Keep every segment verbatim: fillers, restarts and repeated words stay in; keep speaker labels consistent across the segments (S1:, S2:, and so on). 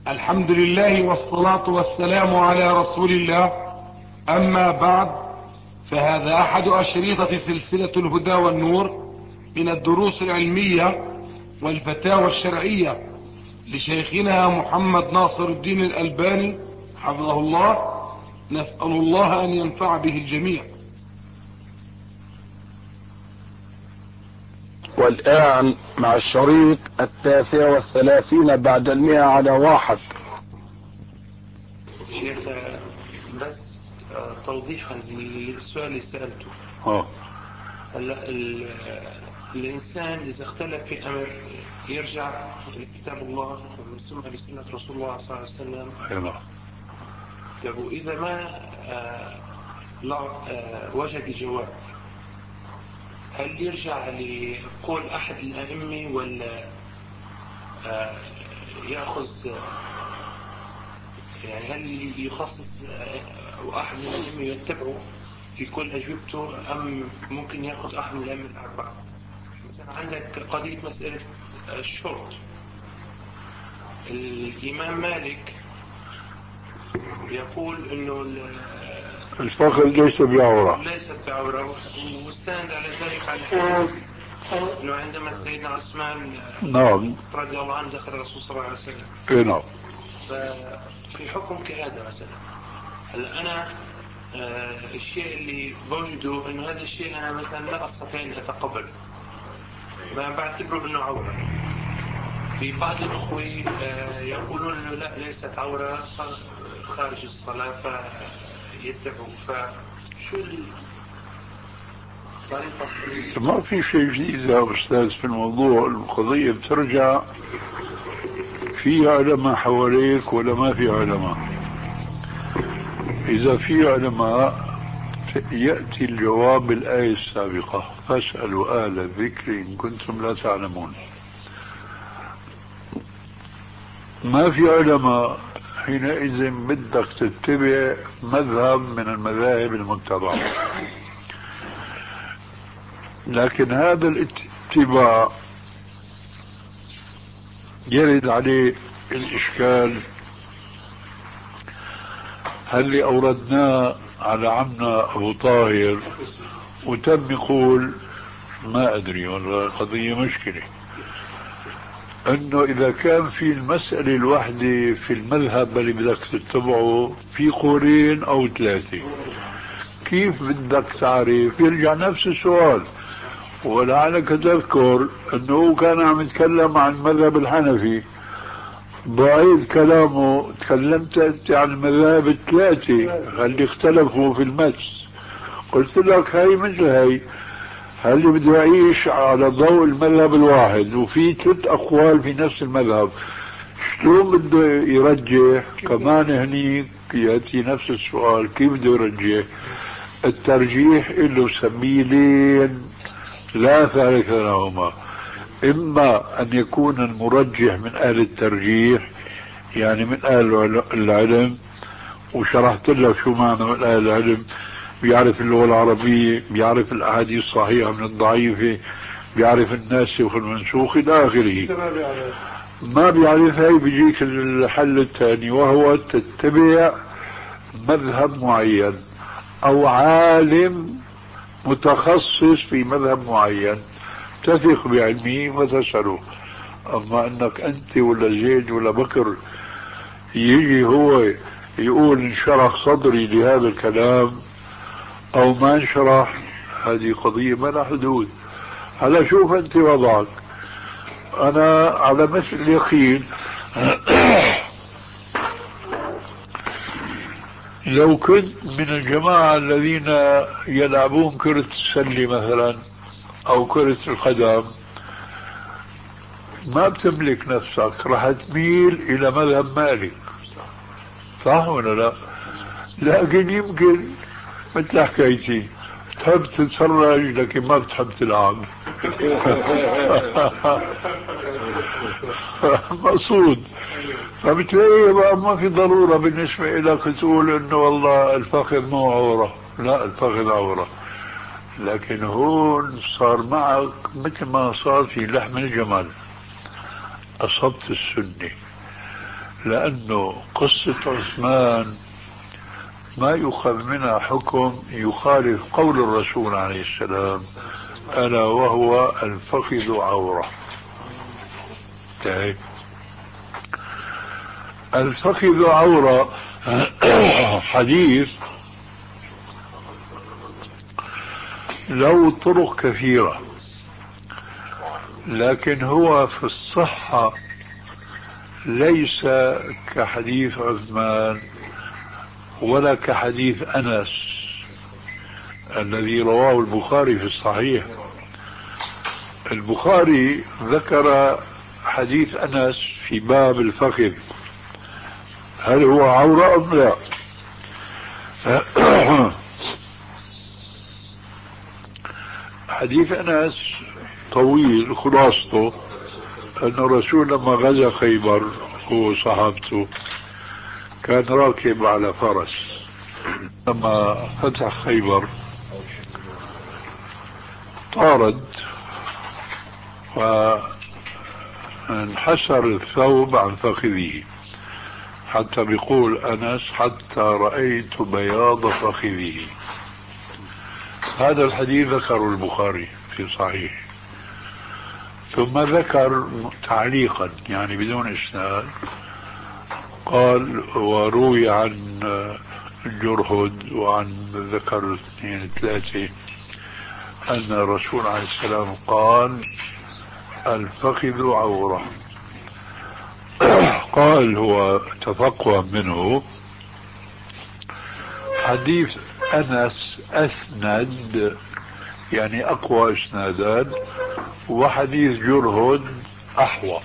S1: الحمد لله والصلاة والسلام على رسول الله. أما بعد، فهذا أحد أشريطة سلسلة الهدى والنور من الدروس العلمية والفتاوى الشرعية لشيخنا محمد ناصر الدين الألباني حفظه الله. نسأل الله أن ينفع به الجميع.
S2: والآن مع الشريط التاسع والثلاثين بعد المئة على واحد.
S3: شيخ، بس توضيحا للسؤال اللي سألته.
S2: اه
S3: هلا الإنسان إذا اختلف في أمر يرجع لكتاب الله والسنة لسنة رسول الله صلى الله عليه وسلم.
S2: ايوه.
S3: طب وإذا ما آه لا آه وجد جواب، هل يرجع لقول أحد الأئمة ولا آه يأخذ يعني هل يخصص أحد من الأئمة يتبعه في كل أجوبته أم ممكن يأخذ أحد من الأئمة الأربعة؟ مثلا عندك قضية مسألة الشرط، الإمام مالك يقول إنه
S2: الفخذ ليس بعورة،
S3: ليست بعورة، والسند على ذلك على الحديث إنه عندما سيدنا عثمان
S2: نعم
S3: رضي الله عنه دخل الرسول صلى الله عليه وسلم.
S2: اي نعم.
S3: ففي حكم كهذا مثلا، هلا أنا آه الشيء اللي بوجده إنه هذا الشيء أنا مثلا لا أستطيع أن أتقبله، ما بعتبره إنه عورة. في بعض الأخوة آه يقولون إنه لا ليست عورة خارج الصلاة فيتبعوا. فشو الطريقة الصحيحة؟
S2: ما في شيء جديد يا أستاذ في الموضوع. القضية بترجع في علماء حواليك ولا ما في علماء. إذا في علماء يأتي الجواب بالآية السابقة: فاسألوا أهل الذكر إن كنتم لا تعلمون. ما في علماء، حينئذ بدك تتبع مذهب من المذاهب المتبعة. لكن هذا الاتباع يرد عليه الإشكال: هل اللي أوردناه على عمنا أبو طاهر وتم يقول ما أدري والله القضية مشكلة، أنه إذا كان في المسألة الواحدة في المذهب اللي بدك تتبعه في قولين أو ثلاثة، كيف بدك تعرف؟ يرجع نفس السؤال. ولعلك تذكر أنه كان عم يتكلم عن المذهب الحنفي، بعيد كلامه تكلمت أنت عن المذاهب الثلاثة اللي اختلفوا في المس. قلت لك هاي مثل هاي، هل بده يعيش على ضوء المذهب الواحد وفي ثلاث أقوال في نفس المذهب، شلون بده يرجح؟ كمان هنيك يأتي نفس السؤال: كيف بده يرجح؟ الترجيح له سبيلين لا ثالث لهما: إما أن يكون المرجح من أهل الترجيح، يعني من أهل العلم، وشرحت لك شو معنى من أهل العلم: بيعرف اللغة العربية، بيعرف الأحاديث الصحيحة من الضعيفة، بيعرف الناسخ والمنسوخ إلى آخره. ما بيعرف هاي، بيجيك الحل الثاني وهو تتبع مذهب معين أو عالم متخصص في مذهب معين تثق بعلمه وتسأله. أما أنك أنت ولا زيد ولا بكر يجي هو يقول انشرح صدري لهذا الكلام أو ما انشرح، هذه قضية ما لها حدود. هلا شوف أنت وضعك. أنا على مثل اليقين لو كنت من الجماعة الذين يلعبون كرة السلة مثلا أو كرة القدم، ما بتملك نفسك، راح تميل إلى مذهب مالك، صح ولا لا؟ لكن يمكن مثل حكايتي تحب تتفرج لكن ما بتحب تلعب. مقصود. فبتلاقي بقى ما في ضرورة بالنسبة لك تقول انه والله الفخذ مو عورة. لا، الفخذ عورة. لكن هون صار معك مثل ما صار في لحم الجمل، أصبت السنة. لأنه قصة عثمان ما يؤخذ منها حكم يخالف قول الرسول عليه السلام ألا وهو الفخذ عورة. طيب الفخذ عورة حديث له طرق كثيرة، لكن هو في الصحة ليس كحديث عثمان ولا كحديث أنس الذي رواه البخاري في الصحيح. البخاري ذكر حديث أنس في باب الفخذ، هل هو عورة أم لا؟ حديث أنس طويل، خلاصته أن الرسول لما غزا خيبر هو صحابته كان راكب على فرس. لما فتح خيبر طارد فانحسر الثوب عن فخذه، حتى بيقول أنس حتى رأيت بياض فخذه. هذا الحديث ذكره البخاري في صحيح. ثم ذكر تعليقا يعني بدون إسناد، قال وروي عن جرهد وعن ذكر اثنين ثلاثة أن الرسول عليه السلام قال الفخذ عورة. قال هو تفقه منه حديث أنس أسند يعني أقوى إسنادان، وحديث جرهد أحوط.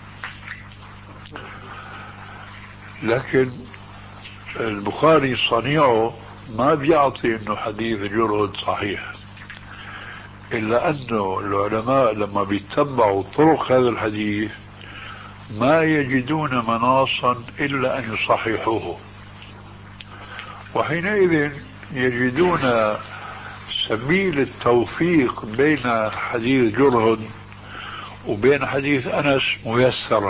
S2: لكن البخاري صنيعه ما بيعطي انه حديث جرهد صحيح، الا انه العلماء لما بيتبعوا طرق هذا الحديث ما يجدون مناصا الا ان يصححوه، وحينئذ يجدون سبيل التوفيق بين حديث جرهد وبين حديث أنس ميسرا.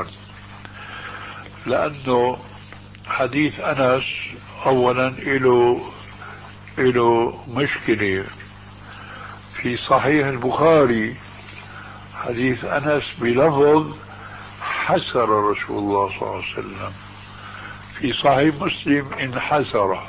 S2: لأنه حديث أنس أولا له له مشكلة في صحيح البخاري. حديث أنس بلفظ حسر رسول الله صلى الله عليه وسلم، في صحيح مسلم انحسر،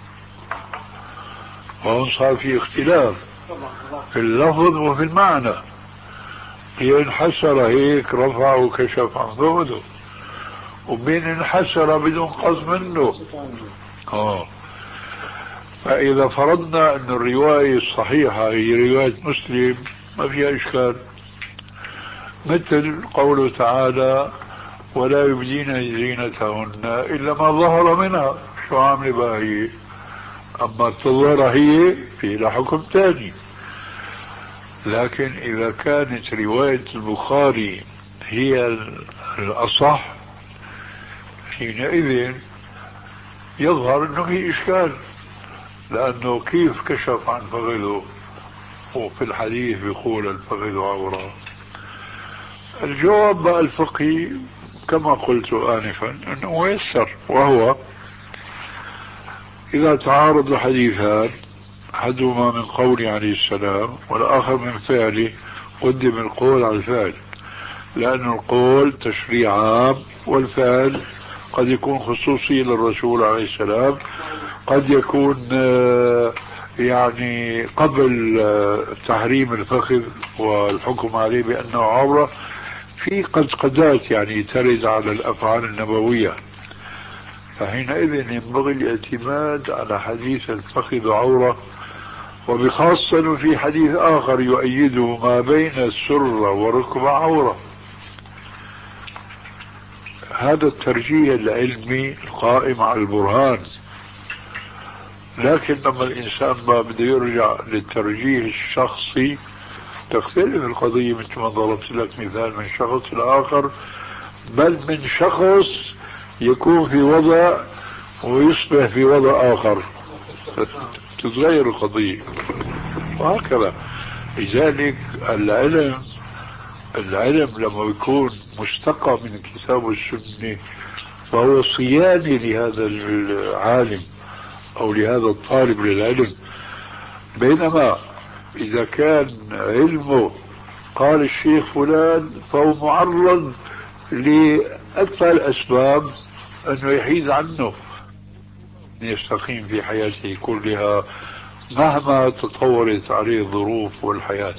S2: وهون صار في اختلاف في اللفظ وفي المعنى. هي انحسر هيك رفع وكشف عن ظهره، وبين انحسر بدون قصد منه. اه فإذا فرضنا أن الرواية الصحيحة هي رواية مسلم ما فيها إشكال، مثل قوله تعالى ولا يبدين زينتهن إلا ما ظهر منها. شو عامل بقى هي؟ أما تظهر هي في لها حكم ثاني. لكن إذا كانت رواية البخاري هي الأصح حينئذ يظهر أنه في إشكال، لأنه كيف كشف عن فخذه وفي الحديث بيقول الفخذ عورة؟ الجواب بقى الفقهي كما قلت آنفا أنه ميسر، وهو إذا تعارض الحديثان أحدهما من قوله عليه السلام والآخر من فعله قدم القول على الفعل، لأن القول تشريع عام والفعل قد يكون خصوصي للرسول عليه السلام، قد يكون يعني قبل تحريم الفخذ والحكم عليه بأنه عورة، في قد قدات يعني ترد على الأفعال النبوية. فحينئذ ينبغي الاعتماد على حديث الفخذ عورة، وبخاصة في حديث آخر يؤيده ما بين السرة والركبة عورة. هذا الترجيح العلمي القائم على البرهان. لكن لما الإنسان ما بده يرجع للترجيح الشخصي تختلف القضية، مثل ما ضربت لك مثال من شخص لآخر، بل من شخص يكون في وضع ويصبح في وضع آخر، تتغير القضية وهكذا. لذلك العلم العلم لما يكون مستقى من الكتاب والسنة فهو صياني لهذا العالم أو لهذا الطالب للعلم. بينما إذا كان علمه قال الشيخ فلان فهو معرض لأدفع الأسباب أنه يحيد عنه، يستقيم في حياته كلها مهما تطورت عليه الظروف والحياة.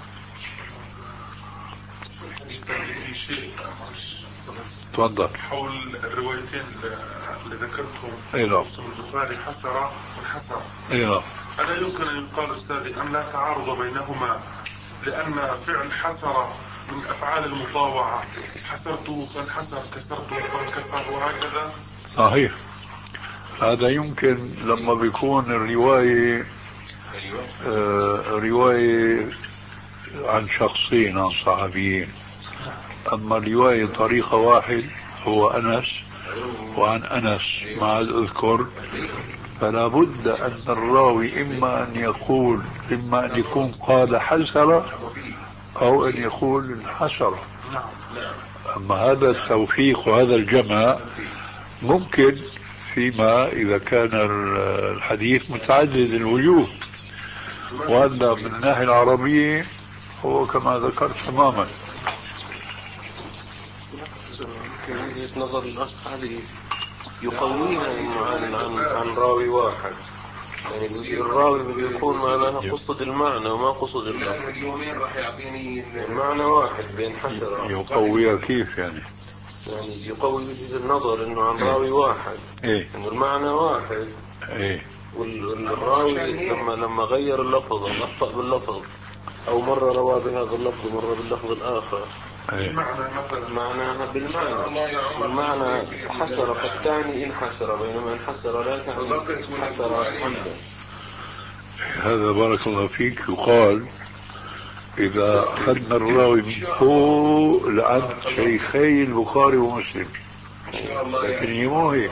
S2: تفضل.
S4: حول الروايتين اللي ذكرتهم
S2: اي نعم.
S4: البخاري حسرة والحسرة.
S2: اي نعم.
S4: ألا يمكن أن يقال أستاذي أن لا تعارض بينهما، لأن فعل حسرة من أفعال المطاوعة، حسرته فانحسر، كسرته فانكسر، وهكذا.
S2: صحيح. هذا يمكن لما بيكون الرواية آه رواية عن شخصين، عن صحابيين. أما الرواية طريقة واحد هو أنس وعن أنس ما عاد أذكر، فلا بد أن الراوي إما أن يقول إما أن يكون قال حسرة أو أن يقول انحسر. أما هذا التوفيق وهذا الجمع ممكن فيما إذا كان الحديث متعدد الوجوه، وهذا من الناحية العربية هو كما ذكرت تماما.
S5: وجهة نظر الأخ هذه يقويها عن عن عن راوي واحد، يعني الراوي بيكون معناها قصد المعنى وما قصد اللفظ. اليومين راح يعطيني المعنى واحد بينحسر.
S2: يقويها كيف يعني؟
S5: يعني يقوي وجهة النظر إنه عن راوي واحد،
S2: إيه؟
S5: إنه المعنى واحد.
S2: إيه؟
S5: والراوي لما لما غير اللفظ أو أخطأ باللفظ، أو مرة روى بهذا اللفظ ومرة باللفظ الآخر،
S4: المعنى مثلا
S5: معناها بالمعنى. المعنى حسر قد تعني انحسر، بينما انحسر لا تعني حسر حمدا.
S2: هذا بارك الله فيك يقال إذا أخذنا الراوي من فوق لعند شيخي البخاري ومسلم، لكن هي مو هيك.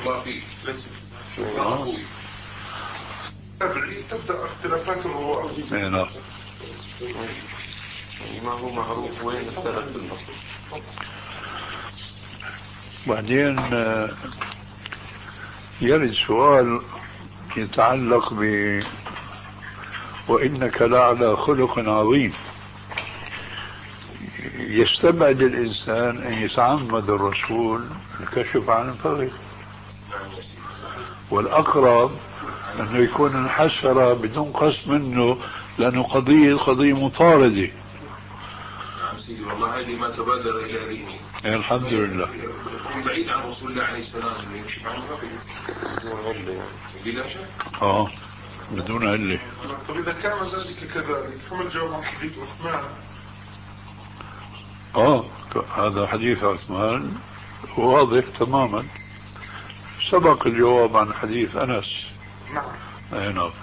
S4: تبدأ اختلافات الرواة.
S2: نعم.
S5: ما هو معروف وين اختلف بالنص.
S2: بعدين يرد سؤال يتعلق ب وإنك لعلى خلق عظيم. يستبعد الإنسان أن يتعمد الرسول الكشف عن الفغي، والأقرب أنه يكون انحسر بدون قصد منه، لأنه قضية قضية مطاردة.
S6: سيدي والله هذه ما تبادر إلى ذهني.
S2: الحمد لله.
S6: يكون بعيد عن رسول الله عليه السلام اللي يمشي عن الفقه بدون علة، بلا شك.
S2: اه بدون علة.
S4: طب إذا كان ذلك كذلك فما الجواب عن حديث عثمان؟
S2: اه هذا حديث عثمان واضح تماما، سبق الجواب عن حديث أنس.
S4: نعم.
S2: اي نعم.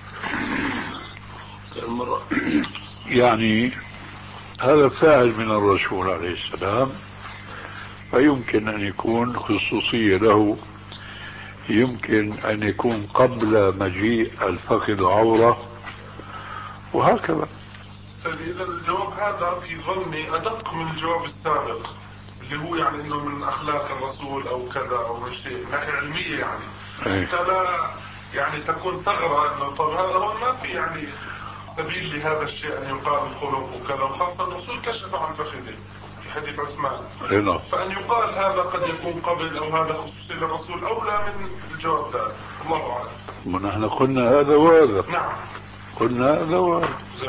S5: المرة
S2: يعني هذا فاعل من الرسول عليه السلام، فيمكن أن يكون خصوصية له، يمكن أن يكون قبل مجيء الفخذ عورة، وهكذا.
S4: إذا الجواب هذا في ظني أدق من الجواب السابق اللي هو يعني إنه من أخلاق الرسول أو كذا أو من شيء من ناحية علمية، يعني أنت لا يعني تكون ثغرة إنه طب هذا هو ما في يعني سبيل لهذا الشيء أن يقال الخلق وكذا، وخاصة الرسول كشف عن فخذه في حديث عثمان.
S2: هنا.
S4: فأن يقال هذا قد يكون قبل أو هذا خصوصي للرسول أولى من الجواب ذلك. الله أعلم.
S2: ونحن قلنا هذا وهذا.
S4: نعم.
S2: قلنا هذا وهذا.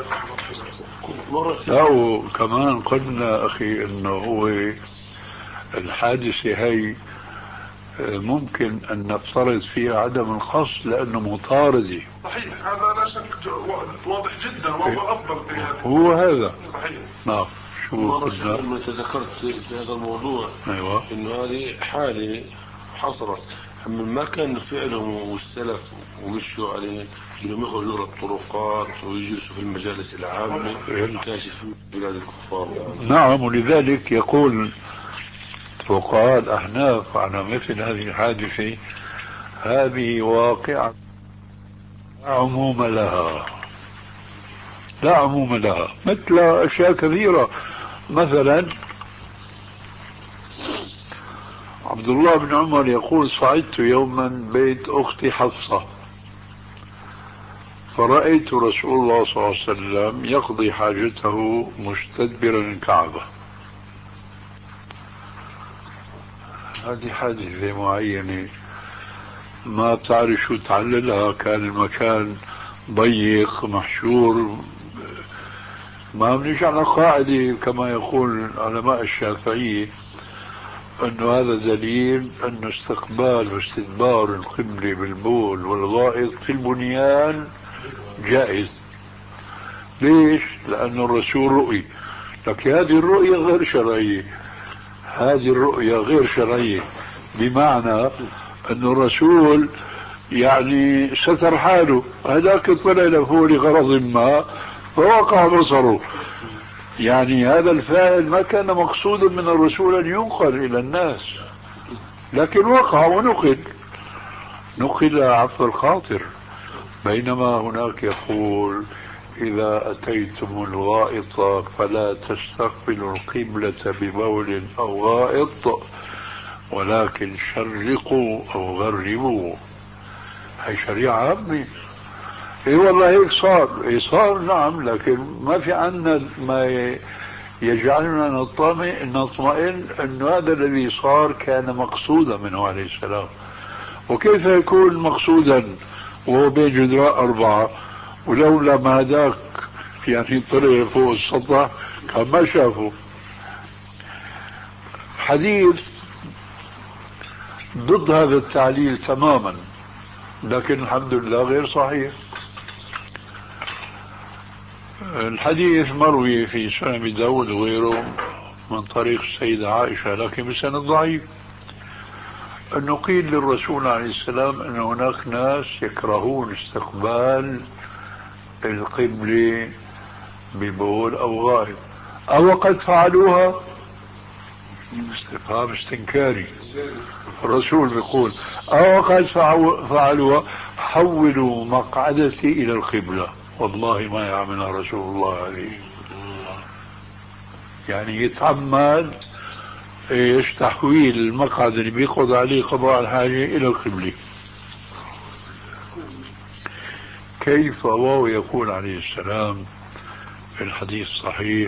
S2: لا وكمان قلنا أخي إنه هو الحادثة هي ممكن أن نفترض فيها عدم القصد لأنه مطاردة.
S4: صحيح، هذا لا شك واضح جدا وهو أفضل في هذا.
S2: هو هذا.
S4: صحيح.
S2: نعم. شو
S5: قلنا؟ لما تذكرت في هذا الموضوع
S2: أيوة.
S5: إنه هذه حالة حصلت، أما ما كان فعلهم والسلف ومشوا عليه إنهم يخرجوا الطرقات ويجلسوا في المجالس العامة كاشف بلاد الكفار.
S2: نعم، ولذلك يقول فقهاء الأحناف على مثل هذه الحادثة هذه واقعة لا عموم لها، لا عموم لها، مثل أشياء كثيرة. مثلا عبد عبد الله بن عمر يقول صعدت يوما بيت أختي حفصة فرأيت رسول الله صلى الله عليه وسلم يقضي حاجته مستدبرا الكعبة. هذه حادثة معينة ما بتعرف شو تعللها، كان المكان ضيق محشور. ما بنيش على قاعدة كما يقول علماء الشافعية أنه هذا دليل أن استقبال واستدبار القبلة بالبول والغائط في البنيان جائز. ليش؟ لأن الرسول رؤي، لكن هذه الرؤية غير شرعية. هذه الرؤية غير شرعية بمعنى أن الرسول يعني ستر حاله، هذاك طلع لفوق لغرض ما فوقع بصره. يعني هذا الفاعل ما كان مقصودا من الرسول أن ينقل إلى الناس، لكن وقع ونقل نقل عفو الخاطر. بينما هناك يقول إذا أتيتم الغائط فلا تستقبلوا القبلة ببول أو غائط ولكن شرقوا أو غربوا. هي شريعة عامة. اي والله هيك صار، اي صار نعم، لكن ما في عنا ما يجعلنا نطمئن نطمئن انه هذا الذي صار كان مقصودا منه عليه السلام. وكيف يكون مقصودا وهو بين جدران أربعة ولولا ما هداك يعني طلع فوق السطح كان ما شافه. حديث ضد هذا التعليل تماما، لكن الحمد لله غير صحيح. الحديث مروي في سنن أبي داود وغيره من طريق السيدة عائشة لكن بسند ضعيف، أنه قيل للرسول عليه السلام أن هناك ناس يكرهون استقبال القبلة ببول أو غائط، أو قد فعلوها. استفهام استنكاري. الرسول بيقول أو قد فعلوها حولوا مقعدتي إلى القبلة. والله ما يعملها رسول الله عليه، يعني يتعمد ايش تحويل المقعد اللي بيقعد عليه قضاء الحاجة إلى القبلة. كيف وهو يقول عليه السلام في الحديث الصحيح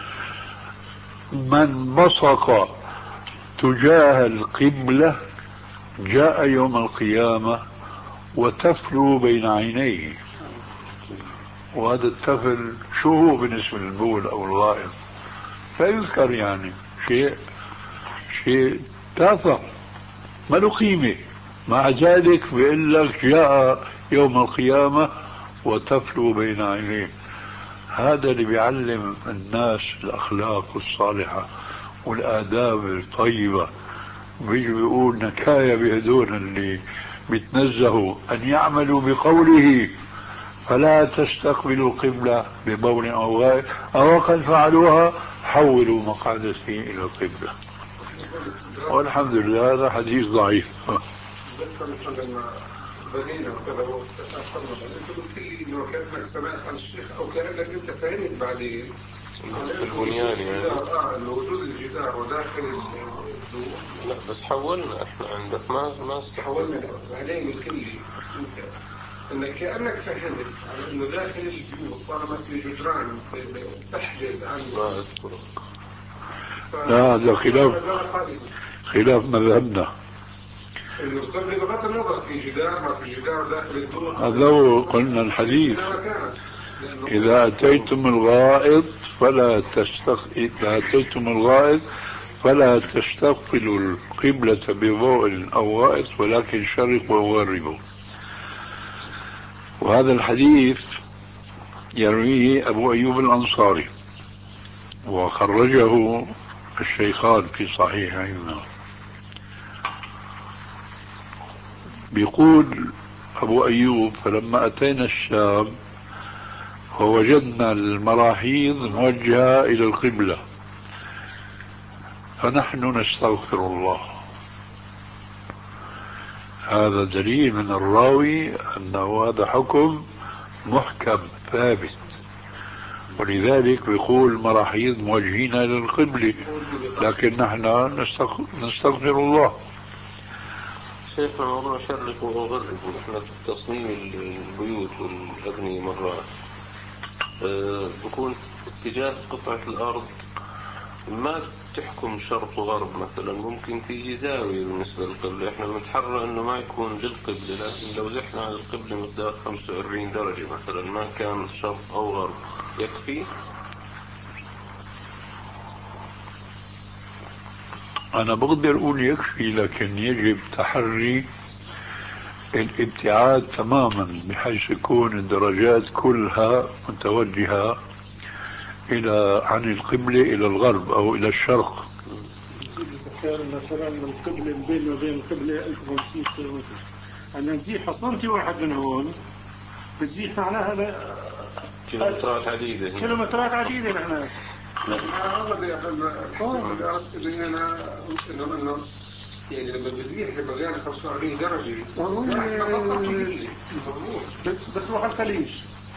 S2: من بصق تجاه القبلة جاء يوم القيامة وتفلو بين عينيه. وهذا التفل شو هو بالنسبة للبول أو الغائط؟ فيذكر يعني شيء شيء تافه ما له قيمة، مع ذلك بيقول لك جاء يوم القيامة وتفلو بين عينيه. هذا اللي بيعلم الناس الأخلاق الصالحة والآداب الطيبة. بيجي بيقول نكاية بهدول اللي بيتنزهوا أن يعملوا بقوله فلا تستقبلوا القبلة ببول أو غائط أو قد فعلوها حولوا مقعدتي إلى القبلة. والحمد لله هذا حديث ضعيف.
S7: بنينا وكذا وتأخرنا انت قلت لي انه كانك سمعت عن الشيخ او كانك انت فهمت بعدين
S5: في البنيان يعني
S7: اه انه وجود الجدار وداخل الدور.
S5: لا بس حولنا احنا عندك ما ما
S7: حولنا بعدين قلت لي انت انك كانك فهمت على انه داخل البيوت طالما في جدران تحجز عنه.
S5: ما اذكره.
S2: لا هذا خلاف خلاف مذهبنا.
S7: القبل بغض النظر في جدار ما في جدار داخل الدور.
S2: هذا هو قلنا الحديث إذا أتيتم الغائط فلا تستق... إذا أتيتم الغائط فلا تستقبلوا القبلة ببول أو غائط ولكن شرقوا وغربوا. وهذا الحديث يرويه أبو أيوب الأنصاري وخرجه الشيخان في صحيحهما. بيقول أبو أيوب فلما أتينا الشام فوجدنا المراحيض موجهة إلى القبلة فنحن نستغفر الله. هذا دليل من الراوي أنه هذا حكم محكم ثابت، ولذلك بيقول مراحيض موجهين إلى القبلة لكن نحن نستغفر الله.
S5: شيخنا موضوع شرق وغرب، نحن في تصميم البيوت والأبنية مرات أه بكون اتجاه قطعة الأرض ما تحكم شرق وغرب، مثلا ممكن تيجي زاوية بالنسبة للقبلة، احنا بنتحرى انه ما يكون للقبلة، لكن لو زحنا على القبلة مقدار خمسة وأربعين درجة مثلا ما كان شرق او غرب يكفي.
S2: انا بقدر اقول يكفي، لكن يجب تحري الابتعاد تماما بحيث يكون الدرجات كلها متوجهة الى عن القبلة الى الغرب او الى الشرق.
S8: إذا كان مثلا القبلة بيننا وبين القبلة ألف وخمسمائة كيلومتر، أنا نزيحها سنتي واحد من هون بتزيح معناها ل...
S5: كيلومترات عديدة
S8: كيلومترات عديدة نحن.
S7: يعني لما بتزيح بغير خمسة وأربعين درجة
S8: بتروح الخليج.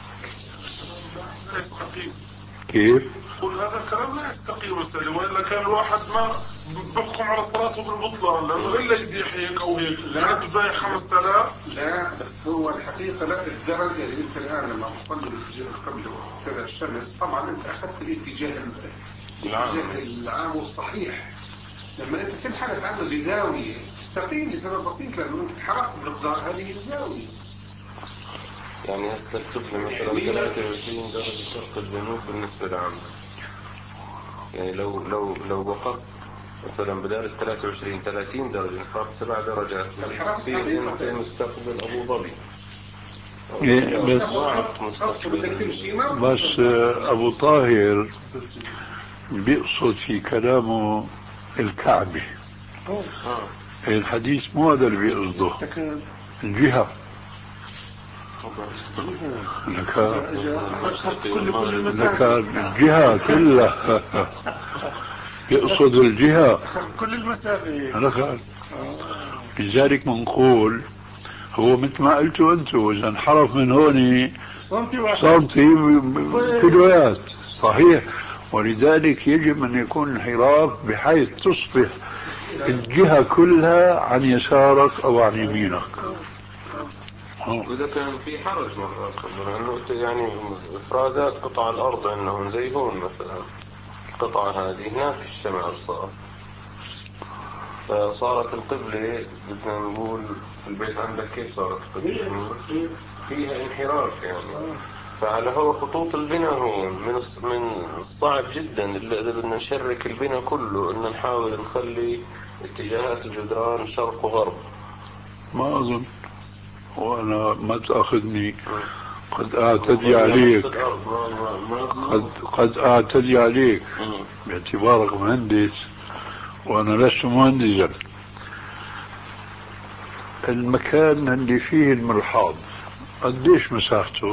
S2: كيف؟
S4: قل هذا الكلام لا يستقيم استاذ، والا كان الواحد ما بحكم على صلاته بالبطلان، لانه الا يزيح هيك او هيك، لا تزايح خمسة آلاف.
S7: لا بس هو الحقيقه لا الدرجه اللي انت الان لما تصلي الاتجاه القبلي وتتبع الشمس، طبعا انت اخذت الاتجاه الاتجاه العام والصحيح. لما انت تنحرف عنه بزاويه تستقيم لسبب بسيط، لانه انت انحرفت بمقدار هذه الزاويه.
S5: يعني هسه القبلة مثلا ثلاثة وعشرين درجة شرق الجنوب بالنسبة لعامة، يعني لو لو لو وقفت مثلا بدال ثلاثة وعشرين ثلاثين درجة انحرفت سبع درجات في انت مستقبل ابو ظبي.
S2: بس, بس ابو طاهر بيقصد في كلامه الكعبة، الحديث مو هذا اللي بيقصده، الجهة. لك الجهة كلها يقصد الجهة
S8: كل المسافة.
S2: لذلك منقول هو مثل ما قلتوا انتوا، اذا انحرف من هون سنتي كيلوات صحيح، ولذلك يجب ان يكون انحراف بحيث تصبح الجهة كلها عن يسارك او عن يمينك.
S5: وإذا كان في حرج مرات لأنه يعني إفرازات قطع الأرض أنهم زي هون مثلا القطعة هذه هناك الشمال صار، فصارت القبلة بدنا نقول في البيت عندك كيف صارت القبلة فيها انحراف يعني، فعلى هو خطوط البناء هون من من الصعب جدا اللي إذا بدنا نشرك البناء كله إن نحاول نخلي اتجاهات الجدران شرق وغرب.
S2: ما أظن، وأنا ما تأخذني قد أعتدي عليك، قد قد أعتدي عليك باعتبارك مهندس وأنا لست مهندسا. المكان اللي فيه المرحاض قديش مساحته؟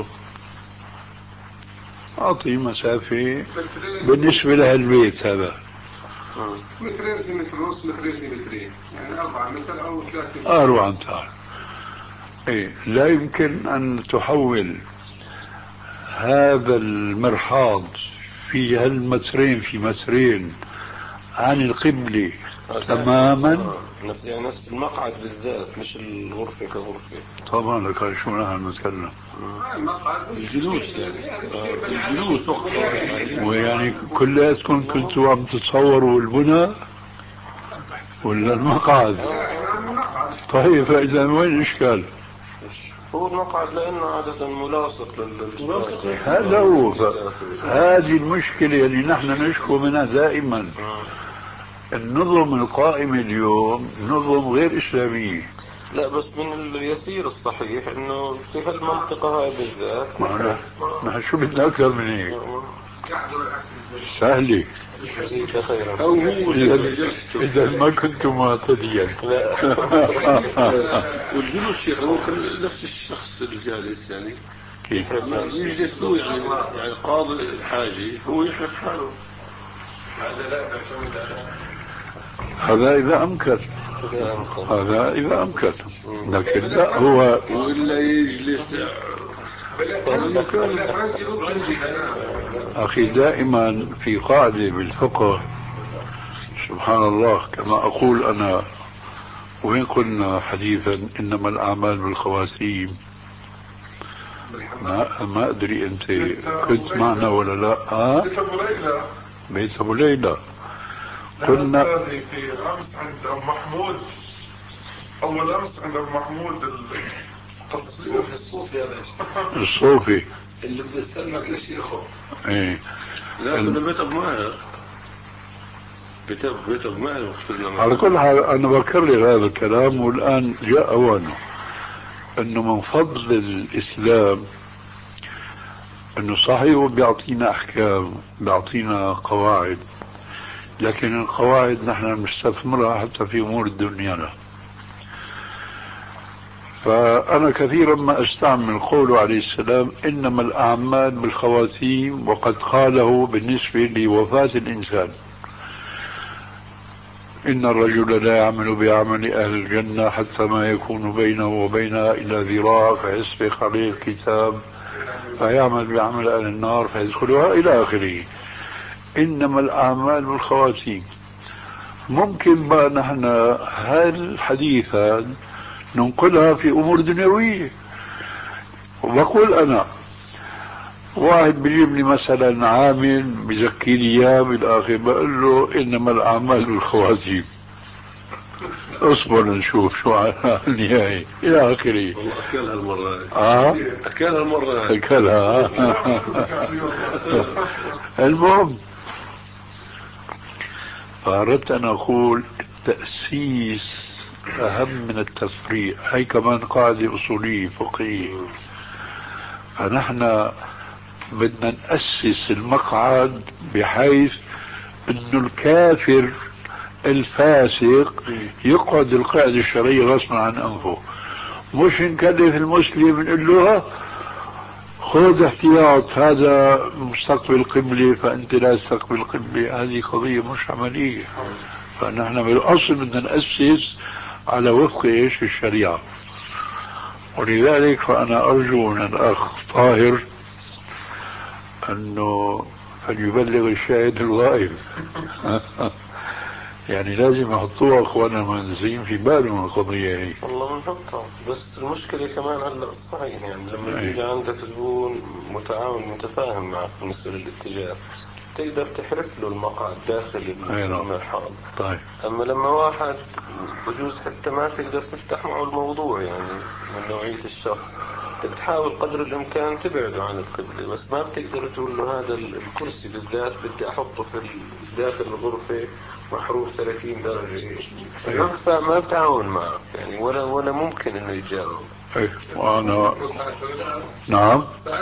S2: أعطي مسافة بالنسبة لهالبيت هذا
S7: مترين في متر ونص، مترين في مترين، يعني أربعة متر أو ثلاثة.
S2: أربعة متر. إيه، لا يمكن أن تحول هذا المرحاض في هالمترين في مترين عن القبلة تماما.
S5: يعني نفس المقعد بالذات مش الغرفة كغرفة.
S2: طبعا لك شو نحن نتكلم
S5: الجلوس يعني الجلوس
S2: ويعني كلياتكم كنتوا عم تتصوروا البنى ولا المقعد؟ طيب فإذا وين الإشكال؟
S5: هو المقعد لأنه عادة ملاصق للجلوس.
S2: هذا هو، هذه المشكلة اللي نحن نشكو منها دائما. النظم القائمة اليوم نظم غير إسلامية.
S5: لا بس من اليسير الصحيح انه في هالمنطقة هاي بالذات
S2: نحن شو بدنا أكثر من هيك؟ سهلة.
S5: أو هو
S2: إذا ما كنتم معتديا.
S5: والجلوس شيخ ممكن نفس الشخص الجالس يعني
S2: كيف؟
S5: يجلس له يعني يعني قاضي الحاجة هو يحرف حاله. هذا لا يعتمد على
S2: هذا إذا أمكن، هذا إذا أمكن، لكن لا هو
S5: وإلا يجلس.
S2: أخي دائما في قاعدة بالفقه سبحان الله كما أقول أنا وين قلنا حديثا إنما الأعمال بالخواتيم؟ ما, ما أدري أنت كنت معنا ولا لا. ها؟
S4: بيت أبو ليلى.
S2: بيت أبو ليلى قلنا
S4: في أمس عند أبو محمود، أول أمس عند أبو محمود
S1: الصوفي الصوفي هذا
S2: الصوفي
S1: اللي بيستلمك لشيخه.
S2: ايه
S5: لا كنا بيت أبو ماهر، بيت بيت أبو ماهر.
S2: على كل حال أنا بكرر هذا الكلام والآن جاء أوانه، أنه من فضل الإسلام أنه صحيح بيعطينا أحكام، بيعطينا قواعد، لكن القواعد نحن نستثمرها حتى في أمور الدنيا. فأنا كثيرا ما أستعمل قوله عليه السلام إنما الأعمال بالخواتيم، وقد قاله بالنسبة لوفاة الإنسان إن الرجل لا يعمل بعمل أهل الجنة حتى ما يكون بينه وبينها إلا ذراع فيسبق عليه الكتاب فيعمل بعمل أهل النار فيدخلها إلى آخره. إنما الأعمال بالخواتيم. ممكن بقى نحن هالحديث هذا ننقلها في أمور دنيوية. وبقول أنا واحد بيجيب لي مثلا عامل بزكي لي اياه بالاخر بقول له انما الاعمال بالخواتيم، اصبر نشوف شو على النهايه الى اخره.
S5: والله اكلها المره هاي.
S2: اه
S5: اكلها المره هاي.
S2: اكلها. المهم فاردت ان اقول التاسيس اهم من التفريع، هي كمان قاعده اصوليه فقهيه. فنحن بدنا نأسس المقعد بحيث انه الكافر الفاسق يقعد القاعدة الشرعية غصبا عن انفه، مش نكلف المسلم نقول له خذ احتياط هذا مستقبل قبلة فانت لا تستقبل قبلة. هذه قضية مش عملية. فنحن بالاصل بدنا نأسس على وفق ايش الشريعة. ولذلك فانا ارجو من الاخ طاهر انه فليبلغ الشاهد الغائب. يعني لازم يحطوها اخواننا المهندسين في بالهم القضيه هي.
S5: والله بنحطها، بس المشكله كمان هلا صحيح يعني لما يجي عندك زبون متعاون متفاهم معك بالنسبه للاتجاه تقدر تحرك له المقعد داخل المرحاض.
S2: طيب.
S5: اما لما واحد بجوز حتى ما تقدر تفتح معه الموضوع يعني من نوعيه الشخص، انت بتحاول قدر الامكان تبعده عن القبله، بس ما بتقدر تقول له هذا الكرسي بالذات بدي احطه في داخل الغرفه محروف ثلاثين درجه ايش ما ما بتعاون معك يعني ولا ولا ممكن انه يتجاوب.
S2: ايه وانا نعم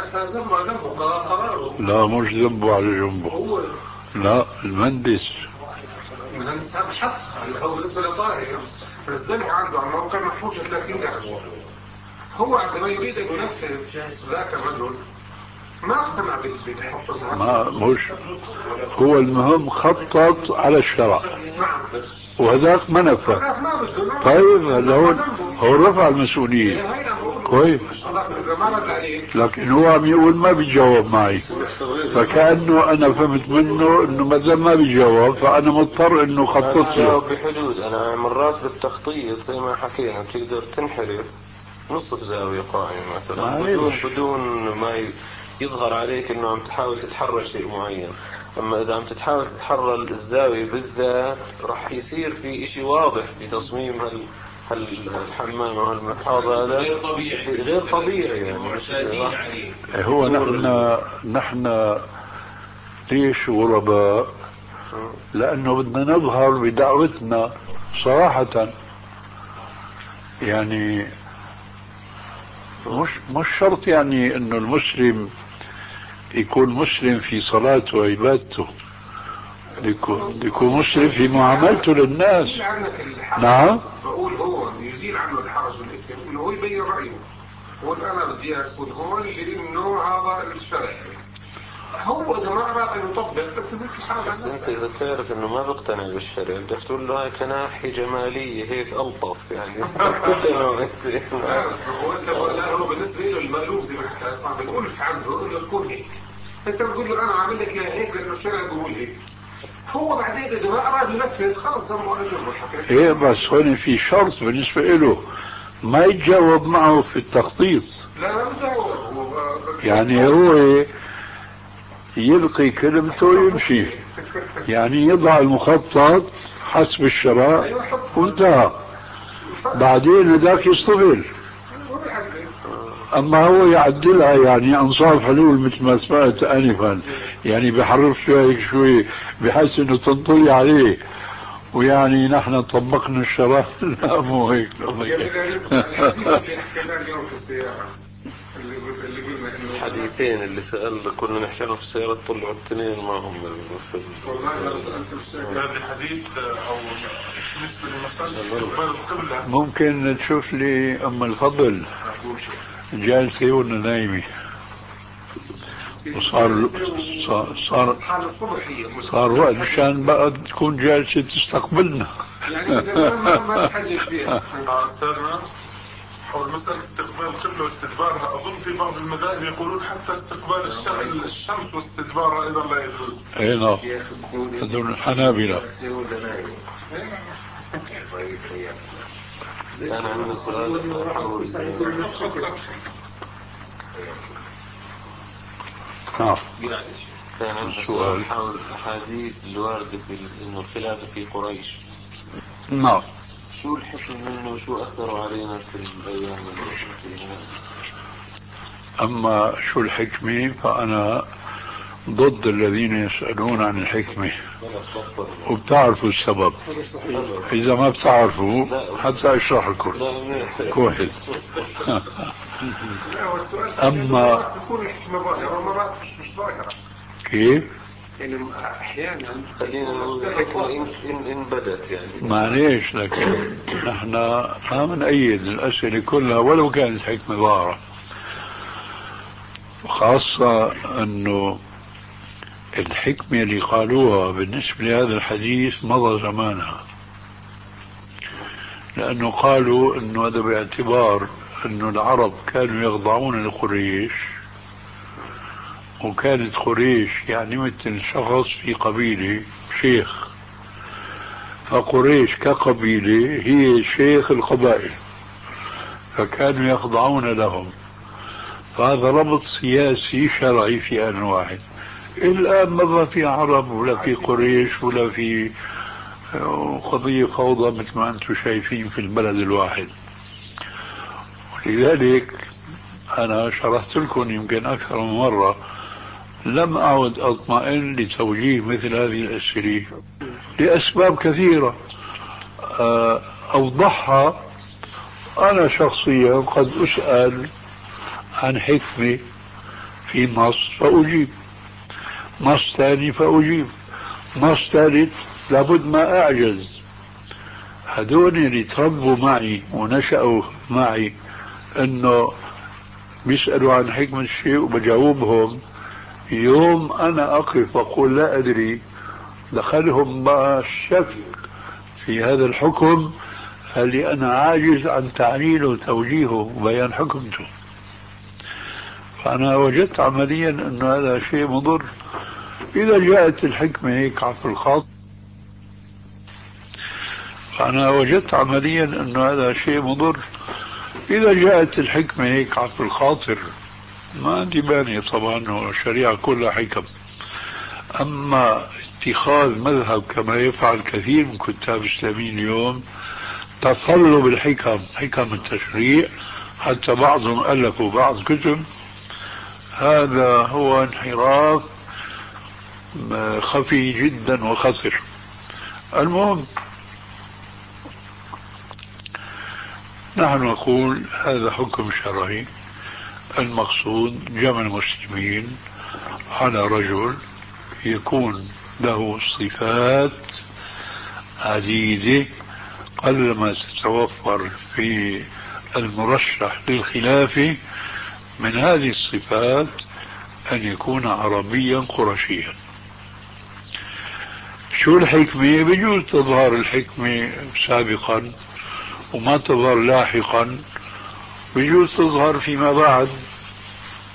S2: لا مش ذنبه على جنبه، لا المهندس
S7: المهندس هذا حط اللي هو بالنسبه لطاهر نزلها عنده على الموقع محفوظه ثلاثين درجه. هو عندما يريد ان ينفذ ذاك الرجل ما اقتنع بالحفظ،
S2: ما مش هو المهم خطط على الشرع وهذاك ما نفذ. طيب هلا هو هو رفع المسؤولية كويس، لكن هو عم يقول ما بيجاوب معي، فكأنه انا فهمت منه انه ما دام ما بيجاوب فانا مضطر انه خطط له
S5: بحدود. انا مرات بالتخطيط زي ما حكينا بتقدر تنحرف نصف زاوية قائمة مثلا بدون بدون ما يظهر عليك انه عم تحاول تتحرى شيء معين. اما اذا عم تحاول تتحرى الزاوية بالذات راح يصير في اشي واضح في تصميم هال هالحمام او هالمرحاض هذا غير طبيعي غير طبيعي يعني مش عليه.
S2: هو نحن نحن ليش غرباء؟ لانه بدنا نظهر بدعوتنا صراحة. يعني مش مش شرط يعني انه المسلم يكون مسلم في صلاته وعبادته، يكون يكون مسلم في معاملته للناس. نعم
S7: بقول هو يزيل عنه الحرج والاثم انه هو يبين رايه، يقول انا بدي اكون هون لانه هذا الشرع. هو اذا ما اراد ان يطبق تزيد الحرج.
S5: بس انت اذا تعرف انه ما بقتنع بالشرع بدك تقول له هاي كناحية جمالية هيك الطف يعني.
S7: لا هو بالنسبه له المألوف زي ما حكى اسمع بنقول عنده انه تكون هيك، انت بتقول له انا عامل لك هيك لانه الشرع بيقول هيك. هو بعدين إذا ما أراد ينفذ خلص زمه أجره.
S2: إيه بس هون في شرط بالنسبة له ما يتجاوب معه في التخطيط.
S7: لا لا مجاوب.
S2: يعني هو يلقي كلمته ويمشي، يعني يضع المخطط حسب الشراء وانتهى، بعدين هذاك يصطبر. اما هو يعدلها يعني انصاف حلول مثل ما سمعت انفا، يعني بحرف شوي شوي بحيث انه تنطلي عليه، ويعني نحن طبقنا الشراء. لا مو هيك.
S5: الحديثين اللي سأل كنا نحكيهم في السيارة طلعوا الاثنين معهم في
S4: والله أنا سألت الشيخ هذا حديث أو بالنسبة لمسألة استقبال القبلة.
S2: ممكن تشوف لي أم الفضل جالسة ولا نايمة؟ وصار صار صار, صار وقت مشان بقى تكون جالسة تستقبلنا.
S7: يعني إذا ما ما تحجج فيها.
S4: أستاذنا حول مسألة استقبال القبلة واستدبارها، أظن في بعض المذاهب يقولون حتى استقبال الشمس واستدبارها أيضا لا يجوز.
S2: أي نعم، هذول الحنابلة.
S5: كان عندنا سؤال حول
S2: نعم.
S5: كان عندنا سؤال حول الأحاديث الواردة في إنه الخلافة في قريش.
S2: نعم.
S5: شو الحكم منه وشو أثروا علينا في الأيام الماضية؟
S2: أما شو الحكمة فأنا ضد الذين يسألون عن الحكمة وبتعرفوا السبب. إذا ما بتعرفوا حتى أشرح لكم كويس. أما كيف؟
S7: يعني أحيانا
S5: خلينا نقول الحكمة إن إن بدت يعني
S2: معليش، لكن نحن ما بنأيد الأسئلة كلها ولو كانت حكمة ظاهرة، خاصة أنه الحكمة اللي قالوها بالنسبة لهذا الحديث مضى زمانها، لأنه قالوا أنه هذا باعتبار أنه العرب كانوا يخضعون لقريش، وكانت قريش يعني مثل شخص في قبيلة شيخ، فقريش كقبيلة هي شيخ القبائل، فكانوا يخضعون لهم، فهذا ربط سياسي شرعي في آن واحد. الآن ما في عرب ولا في قريش ولا في قضية فوضى مثل ما أنتم شايفين في البلد الواحد. ولذلك أنا شرحت لكم يمكن أكثر من مرة لم أعد أطمئن لتوجيه مثل هذه الأسئلة لأسباب كثيرة أوضحها. أنا شخصيا قد أسأل عن حكمة في نص فأجيب، نص ثاني فأجيب، نص ثالث لابد ما أعجز. هذول اللي تربوا معي ونشأوا معي أنه بيسألوا عن حكمة الشيء وبجاوبهم، يوم أنا أقف وأقول لا أدري دخلهم بقى الشك في هذا الحكم، هل أنا عاجز عن تعليله وتوجيهه وبيان حكمته. فأنا وجدت عمليا أن هذا شيء مضر. إذا جاءت الحكمة هيك عفو الخاطر، فأنا وجدت عمليا أن هذا شيء مضر. إذا جاءت الحكمة هيك عفو الخاطر ما عندي مانع طبعا، الشريعة كلها حكم. أما اتخاذ مذهب كما يفعل كثير من كتاب الإسلاميين اليوم، تطلب الحكم، حكم التشريع، حتى بعضهم ألفوا بعض كتب، هذا هو انحراف خفي جدا وخطر. المهم نحن نقول هذا حكم شرعي، المقصود جمع المسلمين على رجل يكون له صفات عديدة قلما تتوفر في المرشح للخلافة. من هذه الصفات أن يكون عربيا قرشيا. شو الحكمة؟ بجوز تظهر الحكمة سابقا وما تظهر لاحقا، بجوز تظهر فيما بعد،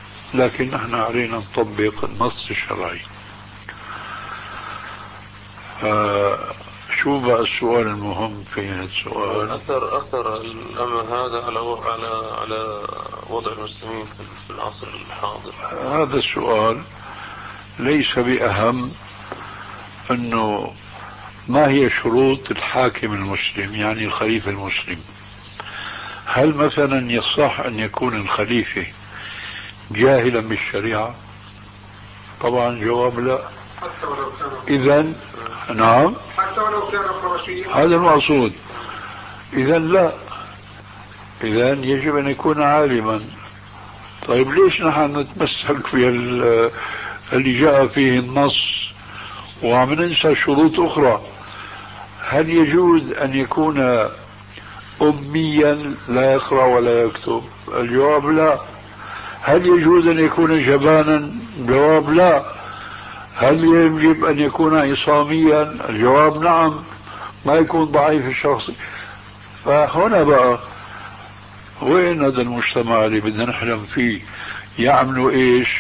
S2: لكن نحن علينا نطبق النص الشرعي. شو بقى السؤال المهم في هذا السؤال؟
S5: أثر أثر الأمر هذا على على على وضع المسلمين في العصر الحاضر.
S2: هذا السؤال ليس بأهم. أنه ما هي شروط الحاكم المسلم يعني الخليفة المسلم؟ هل مثلا يصح أن يكون الخليفة جاهلا بالشريعة؟ طبعا جواب لا.
S7: حتى ولو كان
S2: إذن نعم،
S7: حتى ولو كان قرشيا،
S2: هذا المقصود. إذن لا، إذن يجب أن يكون عالما. طيب ليش نحن نتمسك في اللي جاء فيه النص وعم ننسى شروط أخرى؟ هل يجوز أن يكون أميا لا يقرأ ولا يكتب؟ الجواب لا. هل يجوز أن يكون جبانا؟ الجواب لا. هل يجب أن يكون عصاميا؟ الجواب نعم، ما يكون ضعيف الشخص. فهنا بقى وين هذا المجتمع اللي بدنا نحلم فيه؟ يعملوا ايش؟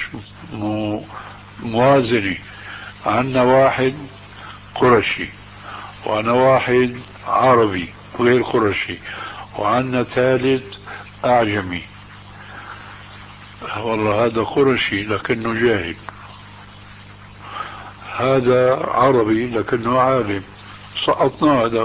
S2: موازنة. عندنا واحد قرشي، وعندنا واحد عربي غير قرشي، وعندنا ثالث أعجمي. والله هذا قرشي لكنه جاهل، هذا عربي لكنه عالم، سقطنا هذاك.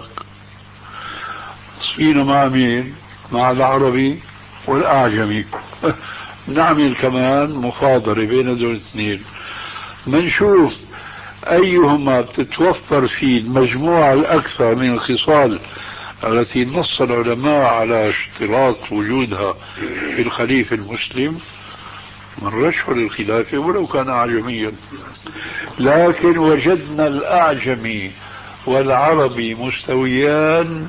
S2: صفينا مع مين؟ مع العربي والأعجمي. نعمل كمان مفاضلة بين هذول الاثنين، منشوف أيهما بتتوفر فيه المجموعة الأكثر من الخصال التي نص العلماء على اشتراط وجودها في الخليفة المسلم، من رشح للخلافة ولو كان أعجميا. لكن وجدنا الأعجمي والعربي مستويان،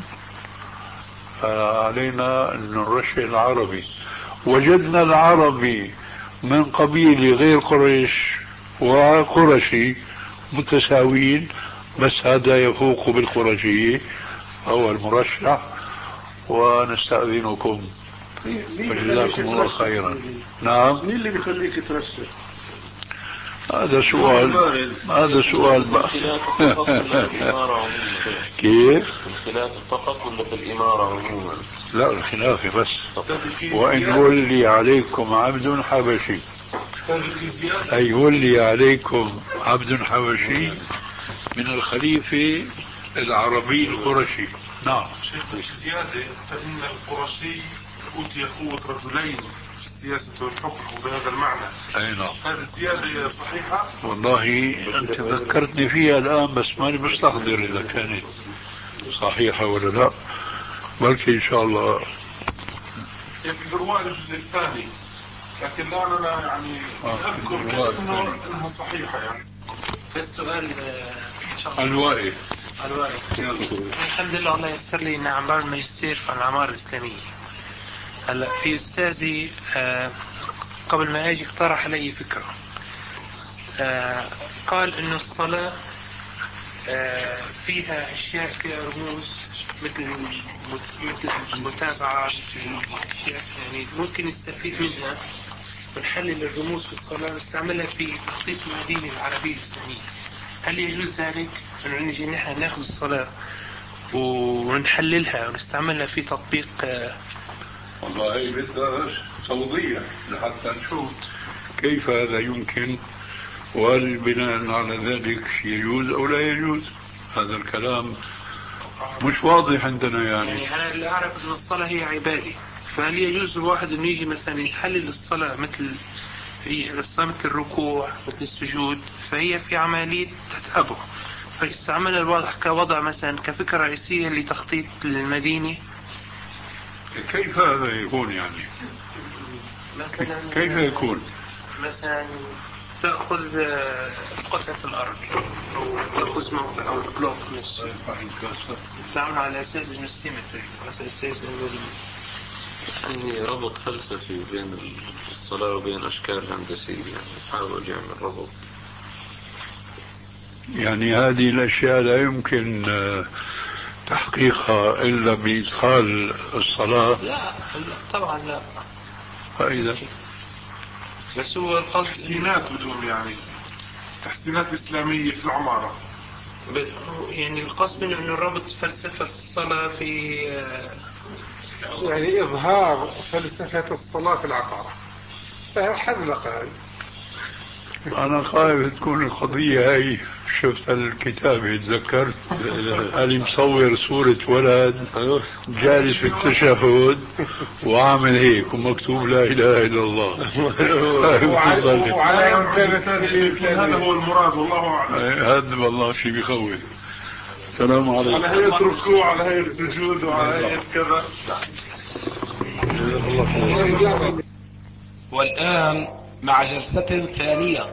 S2: علينا أن نرشح العربي. وجدنا العربي من قبيلة غير قريش وقرشي متساويين، بس هذا يفوق بالقرشية هو المرشح. ونستأذنكم وجزاكم الله خيرا. نعم،
S8: مين اللي بيخليك ترشح؟
S2: هذا سؤال، هذا سؤال بقى. كيف؟
S5: الخلافة فقط ولا في الإمارة عموما؟
S2: لا، الخلافة بس. وإن ولي عليكم عبد حبشي، أي ولي عليكم عبد حبشي من الخليفة العربي القرشي. نعم.
S4: شيخ زيادة، فإن القرشي أوتي قوة رجلين في السياسة والحكم وبهذا المعنى.
S2: أي نعم.
S4: هذه الزيادة صحيحة؟
S2: والله أنت ذكرتني فيها الآن بس ماني مستحضر إذا كانت صحيحة ولا لا، بلكي إن شاء الله.
S4: في الرواية الجزء الثاني، لكن الآن أنا يعني أذكر إنه إنها صحيحة يعني.
S3: فالسؤال
S2: الوائي
S3: الوائي الحمد لله الله يسر لي إن عم بعمل ماجستير في العمارة الإسلامية. هلا في أستاذي آه قبل ما أجي اقترح علي فكرة، آه قال إنه الصلاة آه فيها أشياء، فيها رموز مثل مثل المتابعة، أشياء يعني ممكن نستفيد منها ونحلل الرموز في الصلاة ونستعملها في تخطيط المدينة العربية الإسلامية. هل يجوز ذلك أنه نجي نحن ناخذ الصلاة ونحللها ونستعملها في تطبيق؟
S2: والله هي بدها توضيح لحتى نشوف كيف هذا يمكن، وهل بناء على ذلك يجوز أو لا يجوز. هذا الكلام مش واضح عندنا يعني.
S3: يعني أنا اللي أعرف أن الصلاة هي عبادة، فهل يجوز الواحد أنه يجي مثلا يحلل الصلاة مثل هي الصلاة مثل الركوع مثل السجود، فهي في عملية تتابع، فيستعملها الواضح كوضع مثلا كفكرة رئيسية لتخطيط المدينة.
S2: كيف هذا يكون يعني؟
S3: مثلا
S2: كيف يكون؟
S3: مثلا تأخذ قطعة الأرض أو تأخذ موقع أو بلوك نفسه تعمل على أساس إنه السيمتري، على أساس إنه
S5: يعني ربط فلسفي بين الصلاة وبين أشكال هندسية، يعني حاول يعمل ربط.
S2: يعني هذه الأشياء لا يمكن تحقيقها إلا بإدخال الصلاة.
S3: لا طبعا لا.
S2: فإذا
S3: بس هو القصد
S4: تحسينات بدون يعني تحسينات إسلامية في العمارة.
S3: يعني القصد منه انه ربط فلسفة الصلاة في
S7: يعني إظهار فلسفة الصلاة في العقارة، فحذلق هذه.
S2: أنا خايف تكون القضية هاي. شفت الكتاب يتذكر اللي مصور صورة ولد جالس في التشهد وعامل هيك ومكتوب لا إله إلا الله
S7: وعلى أمثال
S4: هذا هو المراد والله أعلم.
S2: هذا والله شيء بيخوف. السلام عليكم.
S4: على هيئة ركوع، على هيئة سجود، وعلى هيئة كذا.
S1: والآن مع جلسة ثانية.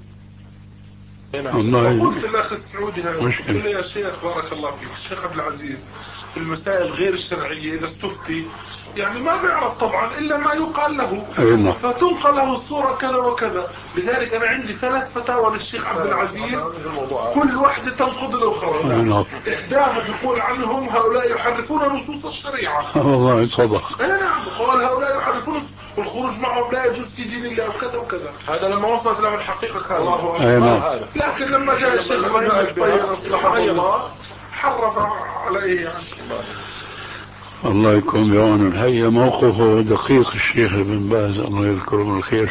S2: والله
S4: قلت الأخ السعودي هذا، قلت له يا شيخ بارك الله فيك، الشيخ عبد العزيز في المسائل غير الشرعية إذا استفتي يعني ما بيعرف طبعا إلا ما يقال له، فتنقل له الصورة كذا وكذا. لذلك أنا عندي ثلاث فتاوى للشيخ عبد العزيز، كل واحدة تنقض الأخرى. إحداها بيقول عنهم هؤلاء يحرفون نصوص الشريعة.
S2: والله صدق.
S4: نعم، قال هؤلاء يحرفون والخروج معهم لا يجوز في دين الله وكذا وكذا.
S3: هذا لما وصلت له الحقيقة كان
S4: الله أكبر. لكن لما جاء الشيخ ابراهيم الطيب رحمه الله حرف عليه يعني.
S2: الله يكون بعونه. هي موقفه دقيق الشيخ ابن باز الله يذكره بالخير.